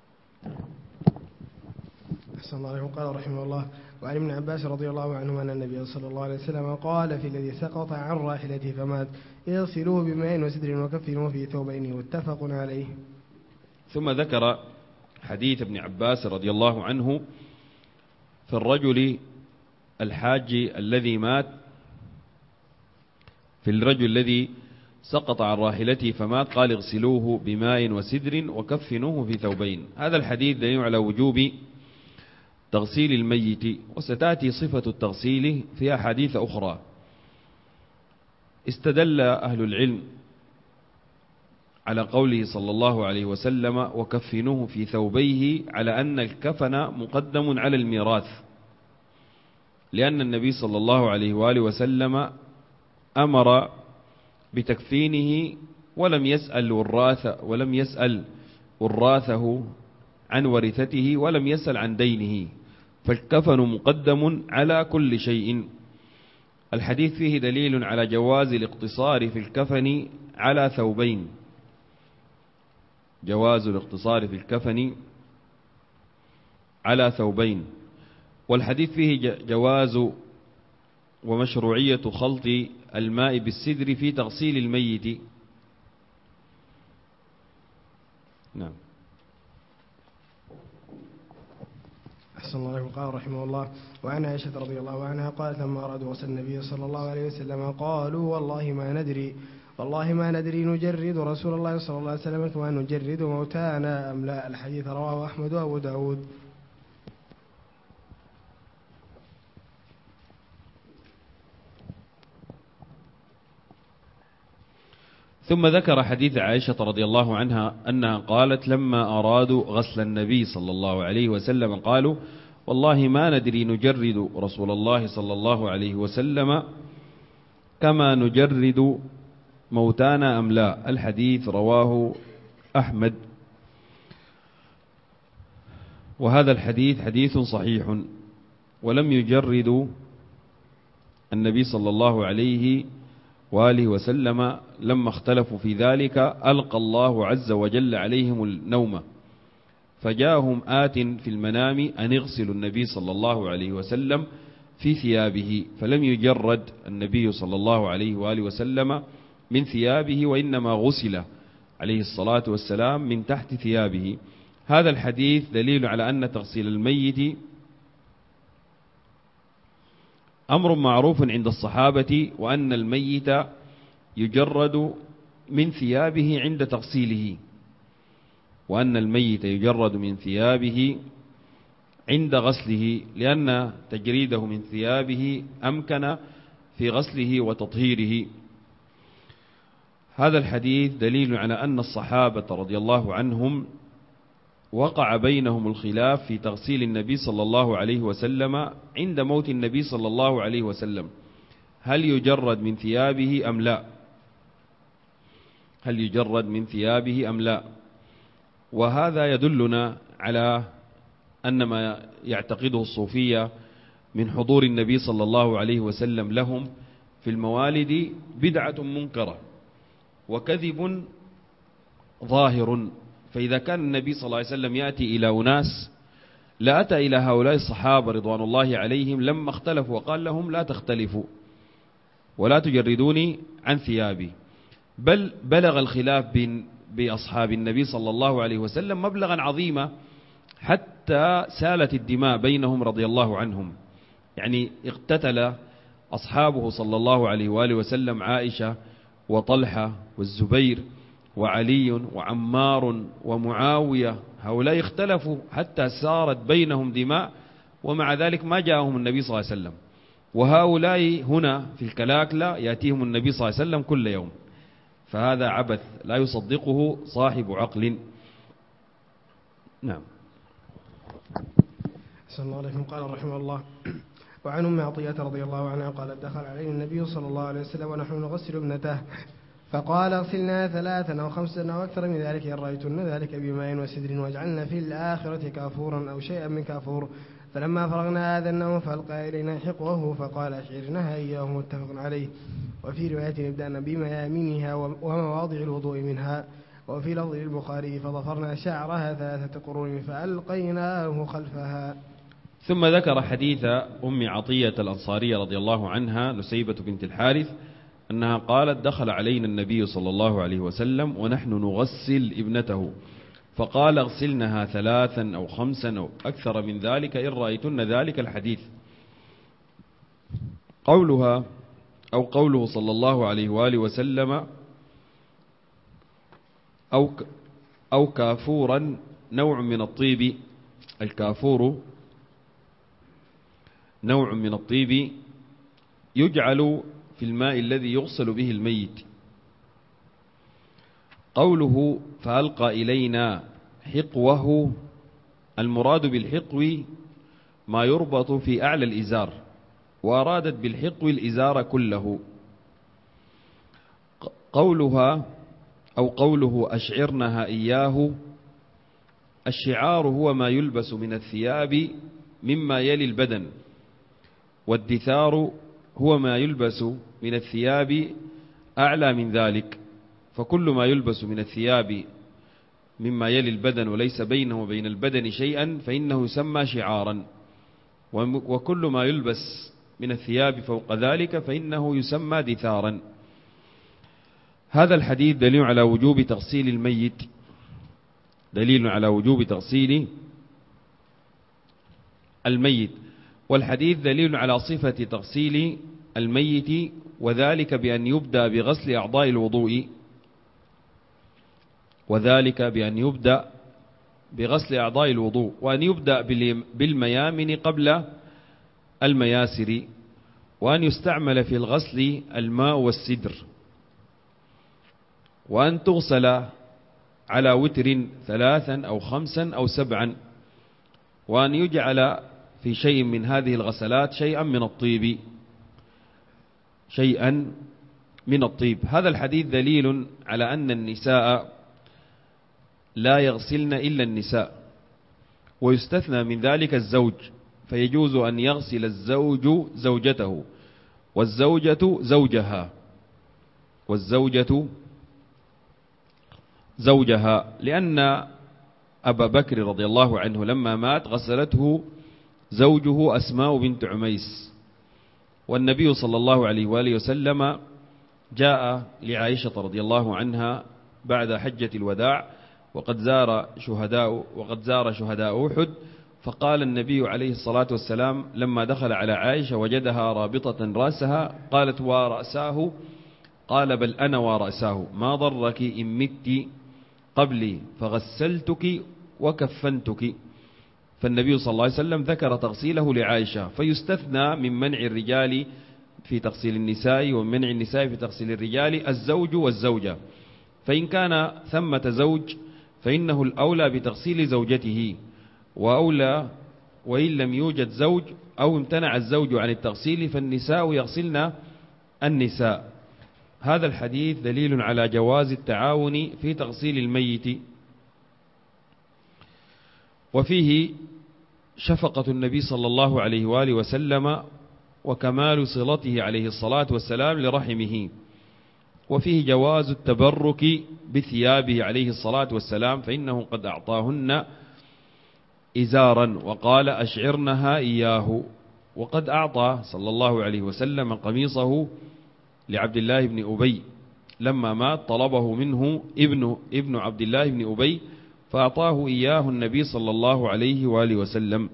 أحسن الله عليكم. قال رحمه الله: وعن ابن عباس رضي الله عنه أن النبي صلى الله عليه وسلم قال في الذي سقط عن راحلته فمات: اغسلوه بماء وسدر وكفنوه في ثوبين، متفق عليه. ثم ذكر حديث ابن عباس رضي الله عنه في الرجل الحاج الذي مات، في الرجل الذي سقط عن راحلته فمات، قال اغسلوه بماء وسدر وكفنوه في ثوبين. هذا الحديث دليل على وجوب تغسيل الميت، وستأتي صفة التغسيل في أحاديث أخرى. استدل أهل العلم على قوله صلى الله عليه وسلم وكفنوه في ثوبيه على أن الكفن مقدم على الميراث، لأن النبي صلى الله عليه وآله وسلم أمر بتكفينه ولم يسأل وراثه عن ورثته، ولم يسأل عن دينه، فالكفن مقدم على كل شيء. الحديث فيه دليل على جواز الاقتصار في الكفن على ثوبين، جواز الاقتصار في الكفن على ثوبين. والحديث فيه جواز ومشروعية خلط الماء بالسدر في تغسيل الميت. نعم. أحسن الله عليكم. قال رحمه الله: وعن عائشة رضي الله عنها قالت لما أرادوا غسل النبي صلى الله عليه وسلم قالوا والله ما ندري نجرد رسول الله صلى الله عليه وسلم كما نجرد موتانا أم لا. الحديث رواه أحمد وأبو داود. ثم ذكر حديث عائشة رضي الله عنها أنها قالت لما أرادوا غسل النبي صلى الله عليه وسلم قالوا والله ما ندري نجرد رسول الله صلى الله عليه وسلم كما نجرد موتانا أم لا. الحديث رواه أحمد، وهذا الحديث حديث صحيح، ولم يجرد النبي صلى الله عليه وآله وسلم. لما اختلفوا في ذلك ألقى الله عز وجل عليهم النوم، فجاءهم آت في المنام أن يغسلوا النبي صلى الله عليه وسلم في ثيابه، فلم يجرد النبي صلى الله عليه وآله وسلم من ثيابه، وإنما غسل عليه الصلاة والسلام من تحت ثيابه. هذا الحديث دليل على أن تغسيل الميت أمر معروف عند الصحابة، وأن الميت يجرد من ثيابه عند تغسيله، وأن الميت يجرد من ثيابه عند غسله، لأن تجريده من ثيابه أمكن في غسله وتطهيره. هذا الحديث دليل على أن الصحابة رضي الله عنهم وقع بينهم الخلاف في تغسيل النبي صلى الله عليه وسلم عند موت النبي صلى الله عليه وسلم، هل يجرد من ثيابه أم لا، هل يجرد من ثيابه أم لا. وهذا يدلنا على أن ما يعتقده الصوفية من حضور النبي صلى الله عليه وسلم لهم في الموالد بدعة منكرة وكذب ظاهر. فإذا كان النبي صلى الله عليه وسلم يأتي إلى أناس لأتى إلى هؤلاء الصحابة رضوان الله عليهم لما اختلفوا وقال لهم لا تختلفوا ولا تجردوني عن ثيابي، بل بلغ الخلاف بأصحاب النبي صلى الله عليه وسلم مبلغا عظيما حتى سالت الدماء بينهم رضي الله عنهم. يعني اقتتل أصحابه صلى الله عليه وآله وسلم عائشة وطلحة والزبير وعلي وعمار ومعاوية، هؤلاء اختلفوا حتى سارت بينهم دماء، ومع ذلك ما جاءهم النبي صلى الله عليه وسلم. وهؤلاء هنا في الكلاكلة يأتيهم النبي صلى الله عليه وسلم كل يوم، فهذا عبث لا يصدقه صاحب عقل. نعم. صلى الله عليه وسلم. قال رحمه الله: وعن أم عطية رضي الله عنها قالت دخل علينا النبي صلى الله عليه وسلم ونحن نغسل ابنته، فقال اغسلنا 3 أو 5 أو أكثر من ذلك إن رأيتن ذلك بماء وسدر، واجعلنا في الآخرة كافورا أو شيئا من كافور. فلما فرغنا آذنه فألقى إلينا حقوه فقال أشعرنها إياه، متفق عليه. وفي رواية ابدأنا بميامنها ومواضع الوضوء منها. وفي لفظ البخاري فضفرنا شعرها 3 قرون فألقيناه خلفها. ثم ذكر حديث أم عطية الأنصارية رضي الله عنها نسيبة بنت الحارث أنها قالت دخل علينا النبي صلى الله عليه وسلم ونحن نغسل ابنته، فقال اغسلنها 3 أو 5 أو أكثر من ذلك إن رأيتن ذلك. الحديث قوله صلى الله عليه وآله وسلم أو كافورا نوع من الطيب. الكافور نوع من الطيب يجعل في الماء الذي يغسل به الميت. قوله فألقى إلينا حقوه، المراد بالحقو ما يربط في أعلى الإزار، وأرادت بالحقو الإزار كله. قوله أشعرنها إياه، الشعار هو ما يلبس من الثياب مما يلي البدن، والدثار هو ما يلبس من الثياب أعلى من ذلك. فكل ما يلبس من الثياب مما يلي البدن وليس بينه وبين البدن شيئا فإنه يسمى شعارا، وكل ما يلبس من الثياب فوق ذلك فإنه يسمى دثارا. هذا الحديث دليل على وجوب تغسيل الميت، دليل على وجوب تغسيل الميت. والحديث دليل على صفة تغسيل الميت، وذلك بأن يبدأ بغسل أعضاء الوضوء، وأن يبدأ بالميامن قبل المياسر، وأن يستعمل في الغسل الماء والسدر، وأن تغسل على وتر 3 أو 5 أو 7، وأن يجعل في شيء من هذه الغسلات شيئا من الطيب. هذا الحديث دليل على أن النساء لا يغسلن إلا النساء، ويستثنى من ذلك الزوج، فيجوز أن يغسل الزوج زوجته والزوجة زوجها، لأن أبا بكر رضي الله عنه لما مات غسلته زوجه أسماء بنت عميس. والنبي صلى الله عليه وآله وسلم جاء لعائشة رضي الله عنها بعد حجة الوداع وقد زار شهداء أحد، فقال النبي عليه الصلاة والسلام لما دخل على عائشة وجدها رابطة رأسها، قالت ورأساه؟ قال بل أنا ورأساه، ما ضرك إن مت قبلي فغسلتك وكفنتك. فالنبي صلى الله عليه وسلم ذكر تغسيله لعائشة، فيستثنى من منع الرجال في تغسيل النساء ومنع النساء في تغسيل الرجال الزوج والزوجة. فإن كان ثمة زوج فإنه الأولى بتغسيل زوجته، وإن لم يوجد زوج أو امتنع الزوج عن التغسيل فالنساء يغسلن النساء. هذا الحديث دليل على جواز التعاون في تغسيل الميت، وفيه شفقة النبي صلى الله عليه وآله وسلم وكمال صلته عليه الصلاة والسلام لرحمه، وفيه جواز التبرك بثيابه عليه الصلاة والسلام، فإنه قد أعطاهن إزارا وقال أشعرنها إياه، وقد أعطى صلى الله عليه وسلم قميصه لعبد الله بن أبي لما مات، طلبه منه ابن عبد الله بن أبي فأعطاه إياه النبي صلى الله عليه وآله وسلم.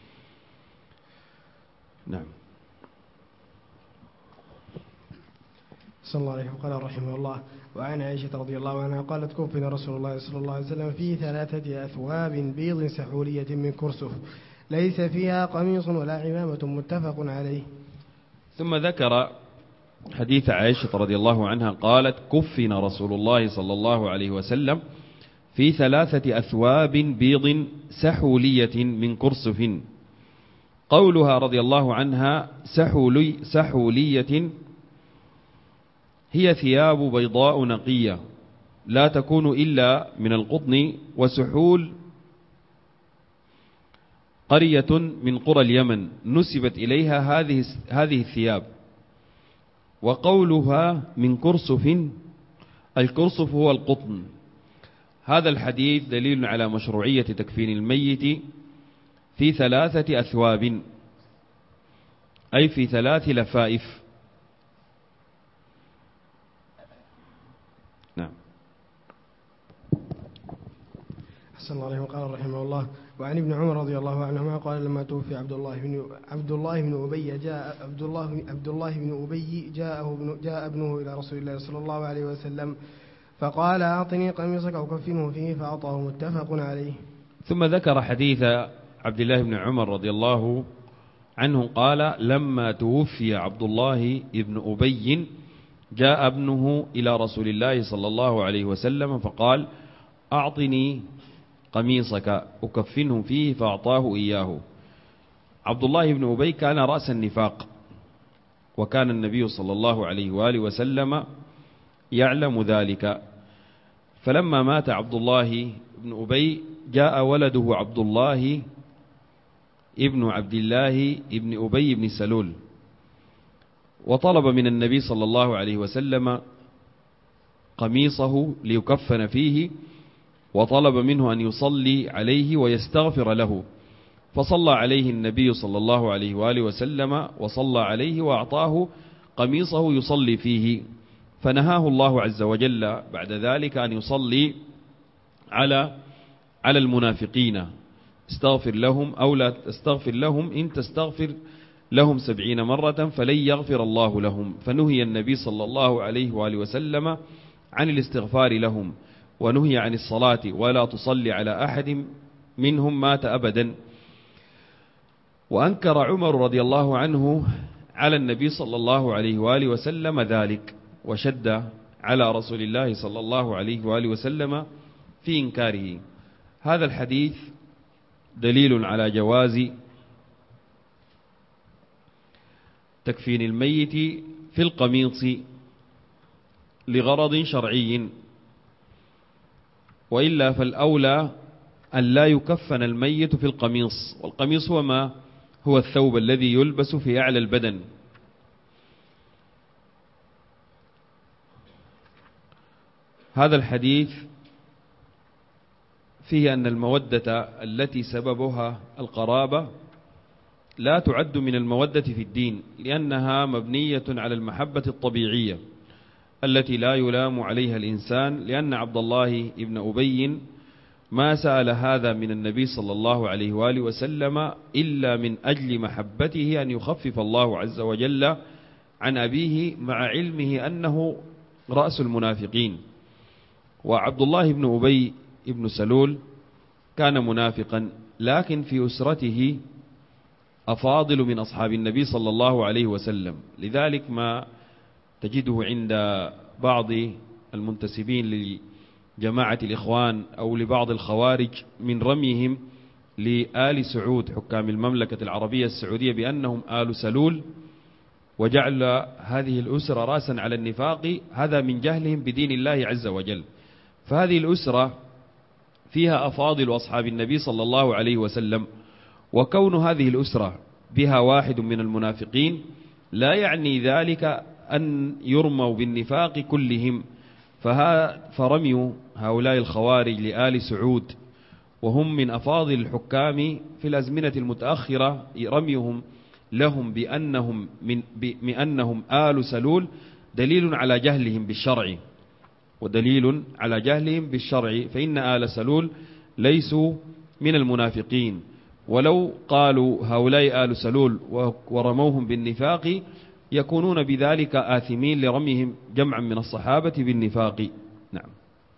نعم. صلى الله عليه وقال رحمه الله: وعن عائشة رضي الله عنها قالت: كفن رسول الله صلى الله عليه وسلم في 3 أثواب بيض سحولية من كرسف ليس فيها قميص ولا عمامة، متفق عليه. ثم ذكر حديث عائشة رضي الله عنها قالت: كفن رسول الله صلى الله عليه وسلم في 3 أثواب بيض سحولية من كرسف. قولها رضي الله عنها سحولية هي ثياب بيضاء نقية لا تكون إلا من القطن، وسحول قرية من قرى اليمن نسبت إليها هذه الثياب. وقولها من كرسف، الكرسف هو القطن. هذا الحديث دليل على مشروعية تكفين الميت في 3 أثواب، أي في 3 لفائف. نعم. أحسن الله عليه وقال رحمه الله: وعن ابن عمر رضي الله عنهما قال: لما توفي عبد الله بن أبي جاء ابنه إلى رسول الله صلى الله عليه وسلم فقال أعطني قميصك أكفنه فيه فأعطاه، متفق عليه. ثم ذكر حديث عبد الله بن عمر رضي الله عنه قال: لما توفي عبد الله بن أبي جاء ابنه إلى رسول الله صلى الله عليه وسلم فقال: أعطني قميصك أكفنه فيه، فأعطاه إياه. عبد الله بن أبي كان رأس النفاق، وكان النبي صلى الله عليه وآله وسلم يعلم ذلك. فلما مات عبد الله بن أبي جاء ولده عبد الله ابن عبد الله ابن أبي بن سلول، وطلب من النبي صلى الله عليه وسلم قميصه ليكفن فيه، وطلب منه أن يصلي عليه ويستغفر له، فصلى عليه النبي صلى الله عليه وآله وسلم وصلى عليه وأعطاه قميصه يصلي فيه. فنهاه الله عز وجل بعد ذلك أن يصلي على المنافقين، استغفر لهم أو لا تستغفر لهم، إن تستغفر لهم 70 مرة فلن يغفر الله لهم. فنهي النبي صلى الله عليه وآله وسلم عن الاستغفار لهم، ونهي عن الصلاة ولا تصلي على أحد منهم مات أبدا. وأنكر عمر رضي الله عنه على النبي صلى الله عليه وآله وسلم ذلك، وشد على رسول الله صلى الله عليه وآله وسلم في إنكاره. هذا الحديث دليل على جواز تكفين الميت في القميص لغرض شرعي، وإلا فالأولى أن لا يكفن الميت في القميص، والقميص هو الثوب الذي يلبس في أعلى البدن. هذا الحديث فيه أن المودة التي سببها القرابة لا تعد من المودة في الدين، لأنها مبنية على المحبة الطبيعية التي لا يلام عليها الإنسان، لأن عبد الله ابن أبي ما سأل هذا من النبي صلى الله عليه وآله وسلم إلا من أجل محبته أن يخفف الله عز وجل عن أبيه، مع علمه أنه رأس المنافقين. وعبد الله بن أبي ابن سلول كان منافقا، لكن في أسرته أفاضل من أصحاب النبي صلى الله عليه وسلم، لذلك ما تجده عند بعض المنتسبين لجماعة الإخوان أو لبعض الخوارج من رميهم لآل سعود حكام المملكة العربية السعودية بأنهم آل سلول، وجعل هذه الأسرة رأسا على النفاق، هذا من جهلهم بدين الله عز وجل. فهذه الأسرة فيها أفاضل أصحاب النبي صلى الله عليه وسلم، وكون هذه الأسرة بها واحد من المنافقين لا يعني ذلك أن يرموا بالنفاق كلهم. فرميوا هؤلاء الخوارج لآل سعود وهم من أفاضل الحكام في الأزمنة المتأخرة، رميهم لهم بأنهم آل سلول دليل على جهلهم بالشرع، ودليل على جهلهم بالشرع، فإن آل سلول ليسوا من المنافقين. ولو قالوا هؤلاء آل سلول ورموهم بالنفاق يكونون بذلك آثمين لرميهم جمعا من الصحابة بالنفاق. نعم.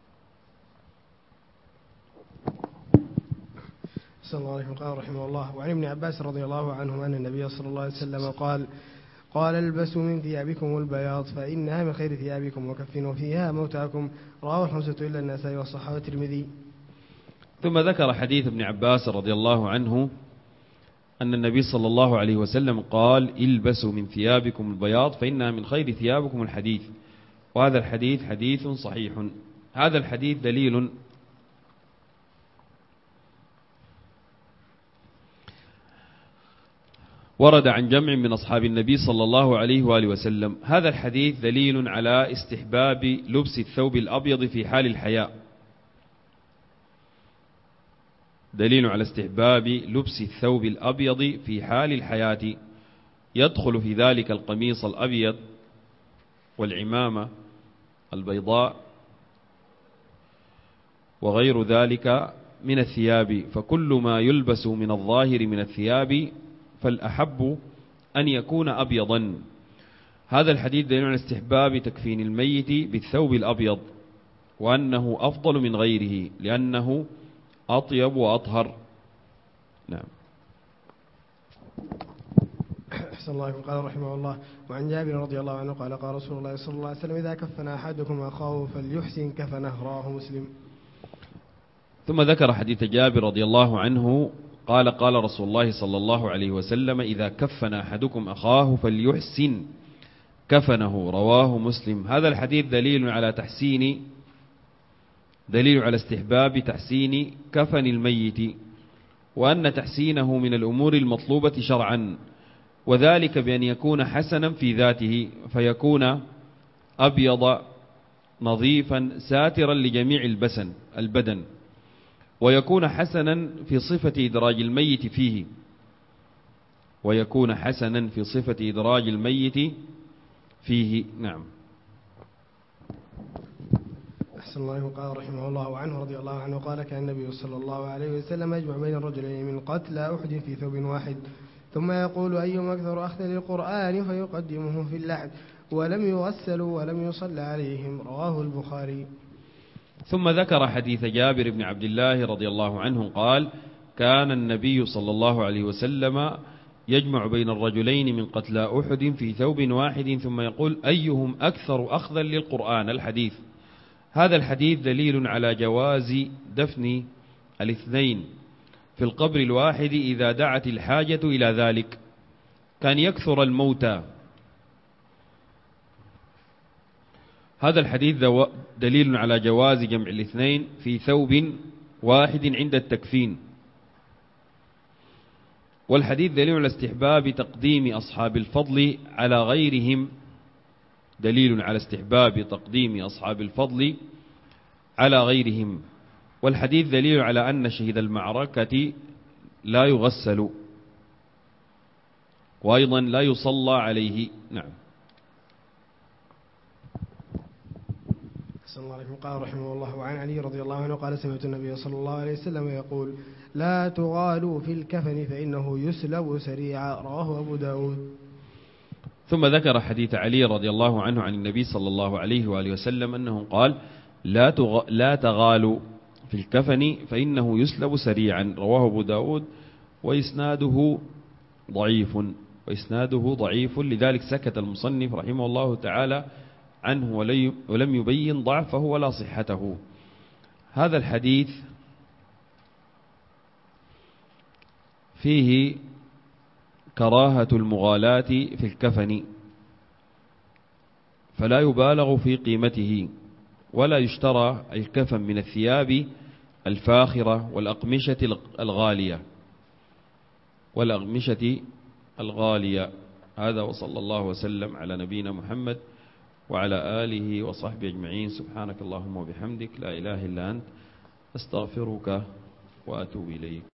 صلى الله عليه وسلم قال رحمه الله: وعن ابن عباس رضي الله عنه أن النبي صلى الله عليه وسلم قال البسوا من ثيابكم البياض فإنها من خير ثيابكم، وكفنوا فيها موتاكم. رواه الخمسة إلا النسائي والصحابة الترمذي. ثم ذكر حديث ابن عباس رضي الله عنه أن النبي صلى الله عليه وسلم قال: البسوا من ثيابكم البياض فإنها من خير ثيابكم الحديث. وهذا الحديث حديث صحيح. هذا الحديث دليل ورد عن جمع من أصحاب النبي صلى الله عليه وآله وسلم. هذا الحديث دليل على استحباب لبس الثوب الأبيض في حال الحياء، دليل على استحباب لبس الثوب الأبيض في حال الحياة، يدخل في ذلك القميص الأبيض والعمامة البيضاء وغير ذلك من الثياب، فكل ما يلبس من الظاهر من الثياب فالأحب أن يكون أبيضا. هذا الحديث دليل على استحباب تكفين الميت بالثوب الأبيض، وأنه أفضل من غيره لأنه أطيب وأطهر. نعم. أحسن الله عليكم. قال رحمه الله: وعن جابر رضي الله عنه قال: قال رسول الله صلى الله عليه وسلم: إذا كفن أحدكم أخاه فليحسن كفنه. رواه مسلم. ثم ذكر حديث جابر رضي الله عنه قال: قال رسول الله صلى الله عليه وسلم: إذا كفن أحدكم أخاه فليحسن كفنه. رواه مسلم. هذا الحديث دليل على استحباب تحسين كفن الميت، وأن تحسينه من الأمور المطلوبة شرعا، وذلك بأن يكون حسنا في ذاته فيكون أبيض نظيفا ساترا لجميع البدن، ويكون حسنا في صفة إدراج الميت فيه. نعم. أحسن الله. قال رحمه الله عنه رضي الله عنه قال: كان النبي صلى الله عليه وسلم يجمع بين الرجلين من قتلى أحد في ثوب واحد، ثم يقول: أيهم أكثر أخذا للقرآن فيقدمه في اللحد، ولم يغسلوا ولم يصلى عليهم. رواه البخاري. ثم ذكر حديث جابر بن عبد الله رضي الله عنه قال: كان النبي صلى الله عليه وسلم يجمع بين الرجلين من قتلى أحد في ثوب واحد، ثم يقول: أيهم أكثر أخذا للقرآن. الحديث. هذا الحديث دليل على جواز دفن الاثنين في القبر الواحد إذا دعت الحاجة إلى ذلك، كان يكثر الموتى. هذا الحديث دليل على جواز جمع الاثنين في ثوب واحد عند التكفين. والحديث دليل على استحباب تقديم أصحاب الفضل على غيرهم، والحديث دليل على أن شهيد المعركة لا يغسل، وأيضا لا يصلى عليه. نعم. صلى الله عليه وسلم. قال رحمه الله: وعن علي رضي الله عنه قال: سمعت النبي صلى الله عليه وسلم يقول: لا تغالوا في الكفن فإنه يسلب سريعا. رواه أبو داود. ثم ذكر حديث علي رضي الله عنه عن النبي صلى الله عليه وآله وسلم أنه قال: لا تغالوا في الكفن فإنه يسلب سريعا. رواه أبو داود. وإسناده ضعيف، لذلك سكت المصنف رحمه الله تعالى عنه ولم يبين ضعفه ولا صحته. هذا الحديث فيه كراهة المغالاة في الكفن، فلا يبالغ في قيمته، ولا يشترى الكفن من الثياب الفاخرة والأقمشة الغالية. هذا، وصلى الله وسلم على نبينا محمد وعلى آله وصحبه أجمعين. سبحانك اللهم وبحمدك، لا إله إلا أنت، أستغفرك وأتوب إليك.